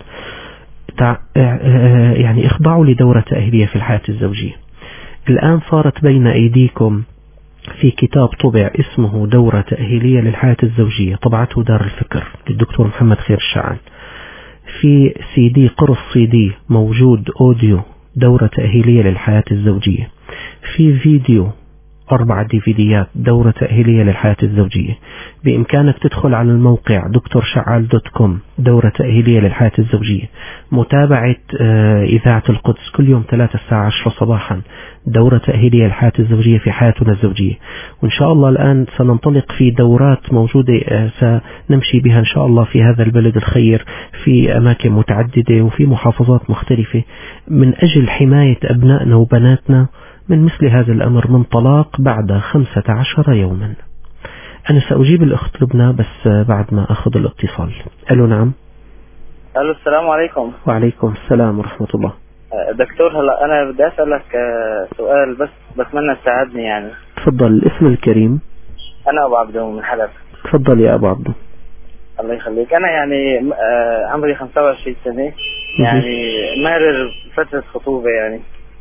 يعني اخضعوا لدورة تأهيلية في الحياة الزوجية. الآن صارت بين أيديكم في كتاب طبع اسمه دورة تأهيلية للحياة الزوجية، طبعته دار الفكر للدكتور محمد خير الشاعل. في CD قرص CD موجود أوديو دورة تأهيلية للحياة الزوجية. في فيديو 4 DVDات دورة تأهيلية للحياة الزوجية. بإمكانك تدخل على الموقع drshaccal.com دورة تأهيلية للحياة الزوجية. متابعة إذاعة القدس كل يوم 3 الساعة 10 صباحا دورة تأهيلية للحياة الزوجية في حياتنا الزوجية. وإن شاء الله الآن سننطلق في دورات موجودة سنمشي بها إن شاء الله في هذا البلد الخير في أماكن متعددة وفي محافظات مختلفة، من أجل حماية أبنائنا وبناتنا من مثل هذا الأمر، من طلاق بعد 15 يوما. أنا سأجيب الأخت لبنى بس بعد ما أخذ الاتصال. ألو نعم. ألو السلام عليكم. وعليكم السلام ورحمة الله. دكتور هلا أنا بدي أسألك سؤال بس بتمنى تساعدني يعني. تفضل. الاسم الكريم؟ أنا أبو عبدو من حلب. تفضل يا أبو عبدو. الله يخليك. أنا يعني عمري 25 سنة، يعني مارر فترة خطوبة يعني.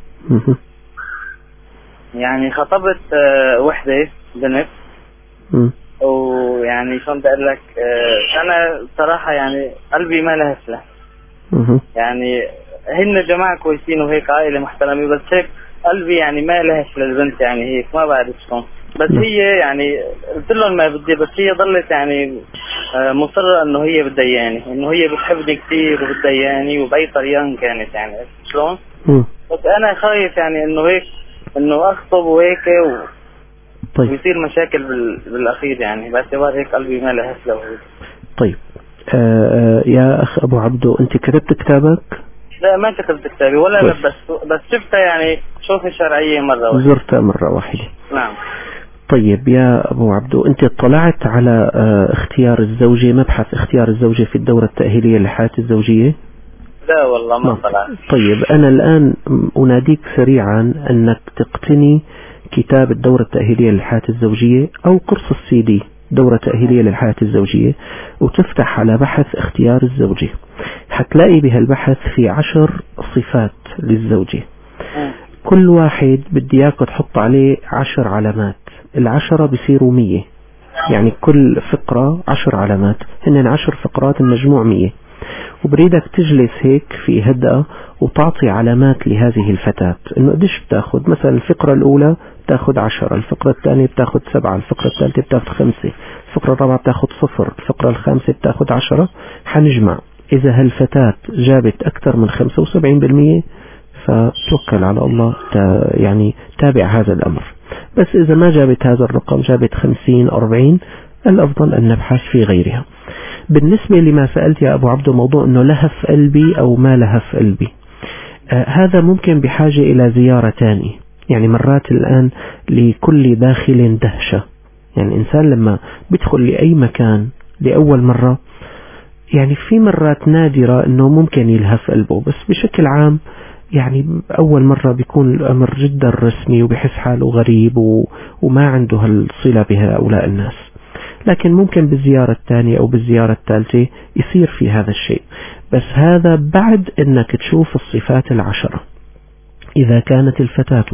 يعني خطبت وحدة بنت، ويعني شلون بدي اقول لك، انا صراحة يعني قلبي ما له هسلة. يعني هن جماعة كويسين وهيك عائلة محترمة، بس هيك قلبي يعني ما لهش للبنت، يعني هيك ما بعرف شلون. بس هي يعني قلت لهم ما بدي، بس هي ضلت يعني مصرة انه هي بدها اياني، انه هي بتحبني كثير وبدها اياني وبأي طريقة كانت يعني شلون. بس انا خايف يعني انه هيك انه اخطب وهيك طيب. ويصير مشاكل بالأخير يعني، باعتبار هيك قلبي ما له هسلة. طيب يا أخ أبو عبدو، أنت كتبت كتابك؟ لا ما كتبت كتابي ولا بس شفتها يعني شوفي شرعية مرة واحدة. زرتها مرة واحدة. نعم. طيب يا أبو عبدو، أنت اطلعت على اختيار الزوجة، مبحث اختيار الزوجة في الدورة التأهيلية للحياة الزوجية؟ لا والله ما طلعت. طيب أنا الآن أناديك سريعا أنك تقتني كتاب الدورة التأهيلية للحياة الزوجية أو قرص الCD دورة تأهيلية للحياة الزوجية، وتفتح على بحث اختيار الزوجة. حتلاقي بهالبحث في 10 صفات للزوجة، كل واحد بدي اياك تحط عليه 10 علامات، 10 بصيروا 100، يعني كل فقرة 10 علامات، هن 10 فقرات المجموع 100. وبريدك تجلس هيك في هدأة وتعطي علامات لهذه الفتاة، انه قديش بتاخد. مثلا الفقرة الاولى بتاخد 10، الفقرة الثانية بتاخد 7، الفقرة الثالثة بتاخد 5، الفقرة الرابعة بتاخد 0، الفقرة الخامسة بتاخد 10. حنجمع إذا هالفتاة جابت أكثر من 75% فتوكل على الله، يعني تابع هذا الأمر. بس إذا ما جابت هذا الرقم، جابت 50-40، الأفضل أن نبحث في غيرها. بالنسبة لما سألت يا أبو عبدو، موضوع أنه لهف قلبي أو ما لهف قلبي، هذا ممكن بحاجة إلى زيارة تانية. يعني مرات الآن لكل داخل دهشة، يعني الإنسان لما بيدخل لأي مكان لأول مرة، يعني في مرات نادرة أنه ممكن يلهف قلبه، بس بشكل عام يعني أول مرة بيكون الأمر جدا رسمي وبيحس حاله غريب وما عنده هالصلة بهؤلاء الناس. لكن ممكن بالزيارة الثانية أو بالزيارة الثالثة يصير في هذا الشيء، بس هذا بعد أنك تشوف الصفات 10. إذا كانت الفتاة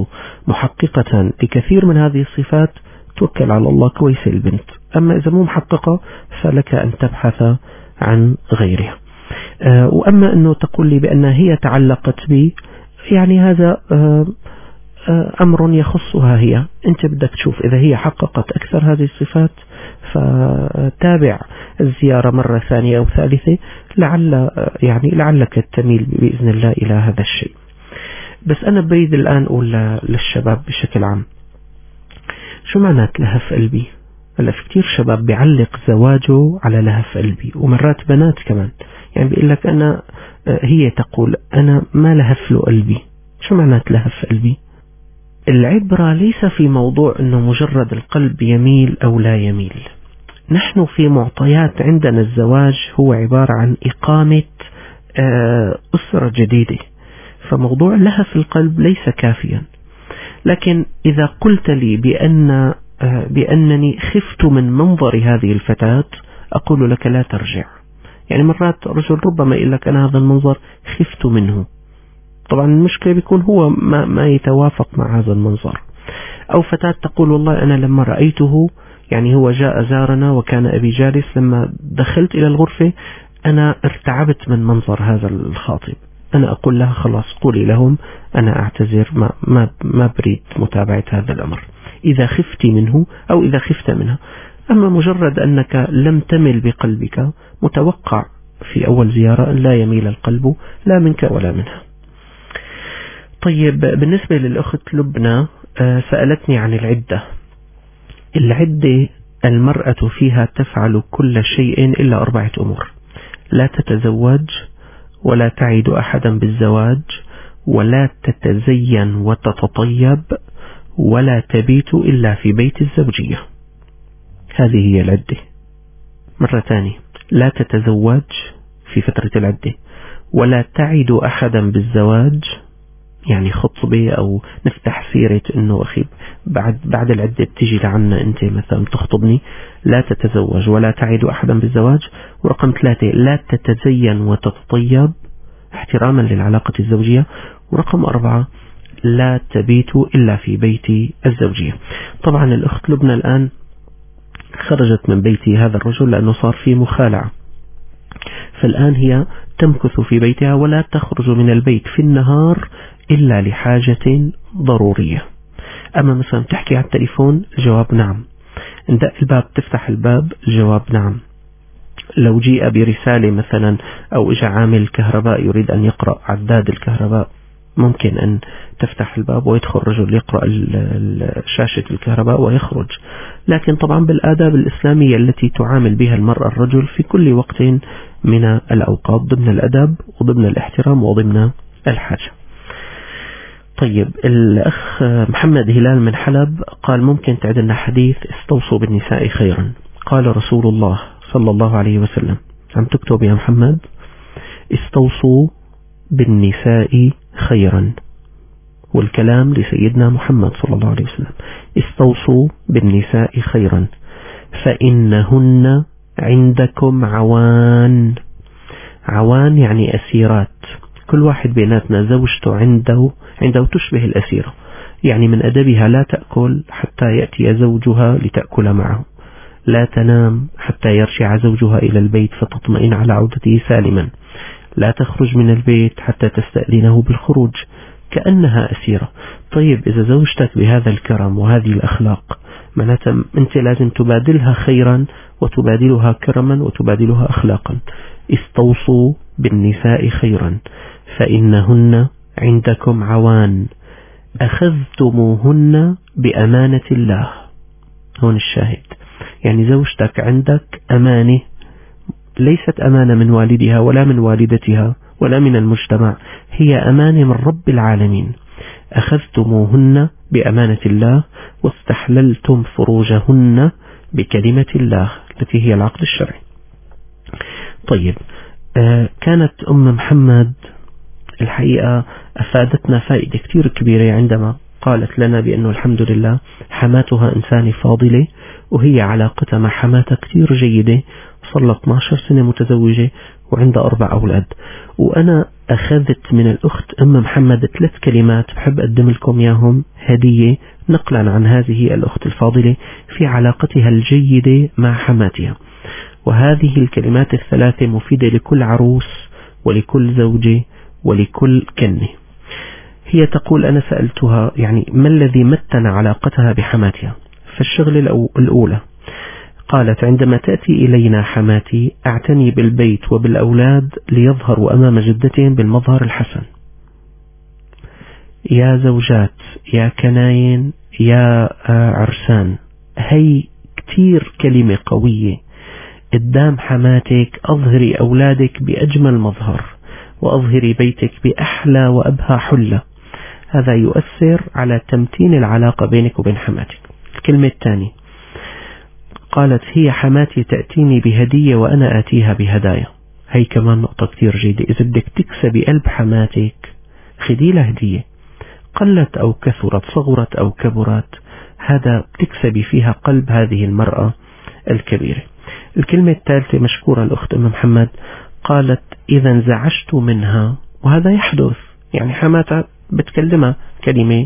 محققة لكثير من هذه الصفات توكل على الله، كويس البنت. أما إذا مو محققة فلك أن تبحث عن غيرها. وأما أنه تقول لي بأنها هي تعلقت بي، يعني هذا أمر يخصها هي. أنت بدك تشوف إذا هي حققت أكثر هذه الصفات فتابع الزيارة مرة ثانية أو ثالثة، لعلك تميل بإذن الله إلى هذا الشيء. بس أنا بريد الآن أقول للشباب بشكل عام، شو معنى لهف قلبي؟ هلا في كتير شباب بيعلق زواجه على لهف قلبي، ومرات بنات كمان، يعني بيقول لك أنا، هي تقول أنا ما لهف له قلبي. شو معنى لهف قلبي؟ العبرة ليس في موضوع أنه مجرد القلب يميل أو لا يميل. نحن في معطيات عندنا الزواج هو عبارة عن إقامة أسرة جديدة، فموضوع لهف القلب ليس كافيا. لكن إذا قلت لي بأنني خفت من منظر هذه الفتاة، أقول لك لا ترجع. يعني مرات رجل ربما يقول لك أنا هذا المنظر خفت منه، طبعا المشكلة بيكون هو ما يتوافق مع هذا المنظر. أو فتاة تقول والله أنا لما رأيته، يعني هو جاء زارنا وكان أبي جالس، لما دخلت إلى الغرفة أنا ارتعبت من منظر هذا الخاطب. أنا أقول لها خلاص قولي لهم أنا أعتذر، ما بريد متابعة هذا الأمر، إذا خفت منه أو إذا خفت منها. أما مجرد أنك لم تمل بقلبك، متوقع في أول زيارة أن لا يميل القلب لا منك ولا منها. طيب بالنسبة للأخت لبنى، سألتني عن العدة. العدة المرأة فيها تفعل كل شيء إلا 4 أمور: لا تتزوج، ولا تعد أحدا بالزواج، ولا تتزين وتتطيب، ولا تبيت إلا في بيت الزوجية. هذه هي العدة. مرة ثانية، لا تتزوج في فترة العدة، ولا تعد أحدا بالزواج، يعني خطبة أو نفتح سيرة إنه أخي بعد العدة بتيجي لعنا أنت مثلا تخطبني. لا تتزوج ولا تعد أحدا بالزواج. ورقم 3، لا تتزين وتتطيب احتراما للعلاقة الزوجية. ورقم 4، لا تبيت إلا في بيت الزوجية. طبعا الأخت لبنى الآن خرجت من بيت هذا الرجل لأنه صار في مخالعة، فالآن هي تمكث في بيتها ولا تخرج من البيت في النهار إلا لحاجة ضرورية. أما مثلا تحكي على التليفون، الجواب نعم. ندق الباب تفتح الباب، الجواب نعم. لو جيء برسالة مثلا أو إجا عامل كهرباء يريد أن يقرأ عداد الكهرباء، ممكن أن تفتح الباب ويدخل رجل يقرأ شاشة الكهرباء ويخرج، لكن طبعا بالآداب الإسلامية التي تعامل بها المرأة الرجل في كل وقت من الأوقات ضمن الأدب وضمن الاحترام وضمن الحاجة. طيب، الأخ محمد هلال من حلب قال ممكن تعدلنا حديث استوصوا بالنساء خيرا. قال رسول الله صلى الله عليه وسلم، عم تكتب يا محمد، استوصوا بالنساء خيرا، والكلام لسيدنا محمد صلى الله عليه وسلم. استوصوا بالنساء خيرا فإنهن عندكم عوان. عوان يعني أسيرات، كل واحد بيناتنا زوجته عنده تشبه الأسيرة، يعني من أدبها لا تأكل حتى يأتي زوجها لتأكل معه، لا تنام حتى يرجع زوجها إلى البيت فتطمئن على عودته سالما، لا تخرج من البيت حتى تستأذنه بالخروج، كأنها أسيرة. طيب، إذا زوجتك بهذا الكرم وهذه الأخلاق، معناتها أنت لازم تبادلها خيرا وتبادلها كرما وتبادلها أخلاقا. استوصوا بالنساء خيرا فإنهن عندكم عوان أخذتموهن بأمانة الله. هون الشاهد، يعني زوجتك عندك أمانة، ليست أمانة من والدها ولا من والدتها ولا من المجتمع، هي أمانة من رب العالمين. أخذتموهن بأمانة الله واستحللتم فروجهن بكلمة الله التي هي العقد الشرعي. طيب، كانت أم محمد الحقيقة أفادتنا فائدة كتير كبيرة عندما قالت لنا بأنه الحمد لله حماتها إنسانة فاضلة، وهي علاقتها مع حماتها كتير جيدة، صلت 12 سنة متزوجة وعندها 4 أولاد. وأنا أخذت من الأخت أم محمد 3 كلمات بحب أقدم لكم إياهم هدية نقلا عن هذه الأخت الفاضلة في علاقتها الجيدة مع حماتها. وهذه الكلمات ال3 مفيدة لكل عروس ولكل زوجة ولكل كنة. هي تقول أنا سألتها يعني ما الذي متن علاقتها بحماتها؟ فالشغلة الأولى قالت عندما تأتي إلينا حماتي أعتني بالبيت وبالأولاد ليظهروا أمام جدتهم بالمظهر الحسن. يا زوجات، يا كناين، يا عرسان، هي كتير كلمة قوية قدام حماتك. أظهري أولادك بأجمل مظهر وأظهري بيتك بأحلى وأبهى حلة، هذا يؤثر على تمتين العلاقة بينك وبين حماتك. الكلمة الثانية قالت هي حماتي تأتيني بهدية وأنا آتيها بهدايا. هي كمان نقطة كتير جيدة، إذا بدك تكسبي قلب حماتك خدي لها هدية، قلت أو كثرت، صغرت أو كبرت، هذا تكسبي فيها قلب هذه المرأة الكبيرة. الكلمة الثالثة مشكورة الأخت أم محمد، قالت إذا انزعجت منها، وهذا يحدث، يعني حماتها بتكلمها كلمة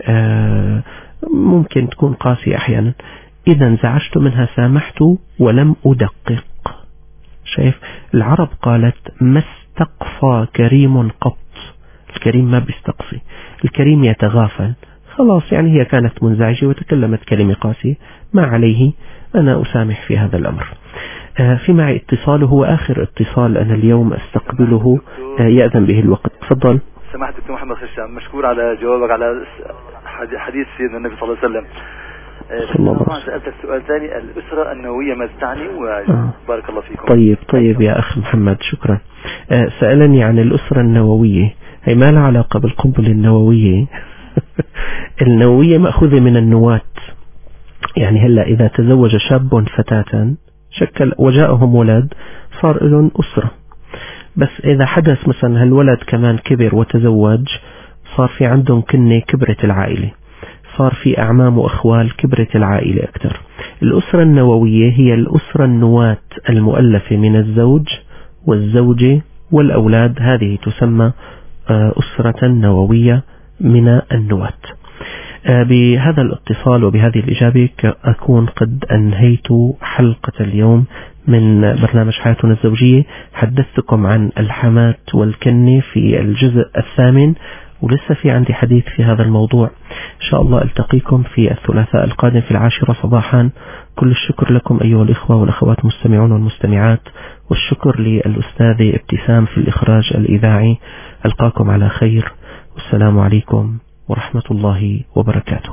ممكن تكون قاسية أحيانا، إذا انزعجت منها سامحت ولم أدقق. شايف العرب قالت ما استقصى كريم قط، الكريم ما بيستقصي، الكريم يتغافل. خلاص يعني هي كانت منزعجة وتكلمت كلمة قاسية، ما عليه، أنا أسامح في هذا الأمر. في معي اتصال، هو آخر اتصال أنا اليوم أستقبله، يأذن به الوقت. تفضل. سمحت دكتور محمد خشام، مشكور على جوابك على حديث سيدنا النبي صلى الله عليه وسلم. سألتك سؤال ثاني، الأسرة النووية ما تعني؟ وبارك الله فيكم. طيب يا أخ محمد، شكرا. سألني عن الأسرة النووية، هي ما لها علاقة بالقنبلة النووية. النووية مأخوذة من النواة، يعني هلا إذا تزوج شاب فتاة شكل وجاءهم ولد صار لهم أسرة، بس إذا حدث مثلا هالولد كمان كبر وتزوج صار في عندهم كنة، كبرت العائلة، صار في أعمام وأخوال، كبرت العائلة أكثر. الأسرة النووية هي الأسرة النواة المؤلفة من الزوج والزوجة والأولاد، هذه تسمى أسرة نووية من النواة. بهذا الاتصال وبهذه الإجابة أكون قد أنهيت حلقة اليوم من برنامج حياتنا الزوجية. حدثتكم عن الحمات والكنة في الجزء 8، ولسه في عندي حديث في هذا الموضوع. إن شاء الله ألتقيكم في الثلاثاء القادم في 10 صباحا. كل الشكر لكم أيها الإخوة والأخوات المستمعون والمستمعات، والشكر للأستاذة ابتسام في الإخراج الإذاعي. ألقاكم على خير، والسلام عليكم ورحمة الله وبركاته.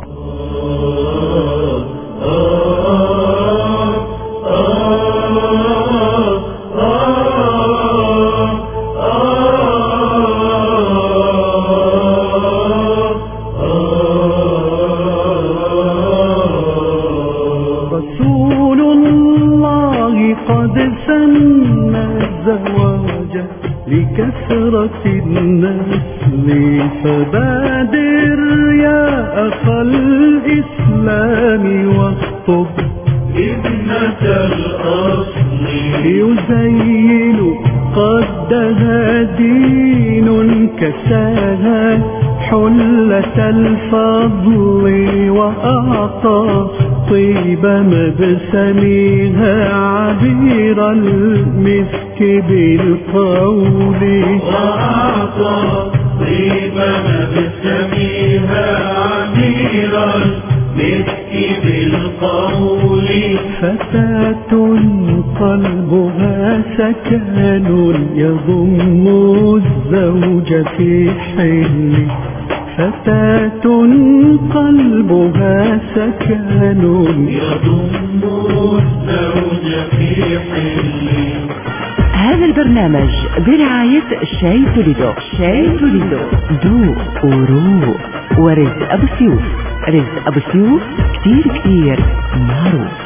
رسول الله قد سن الزواج لكثرة النسل، فبادر يا أخا الإسلام واخطب ابنة الأصل، يزين قدها دين كساها حلة الفضل، وأعطى طيب مبسمها عبير المسك بالقول، وأعطى طيب مبسمها عبير المسك بالقول. فتاة قلبها سكن يضم الزوج في حل، فتاة قلبها سكن يضم الزوج في حل. هذا البرنامج برعاية شاي توليدو. شاي توليدو ذوق وروق. ورزق أبو سيوف. رزق أبو سيوف كتير معروف.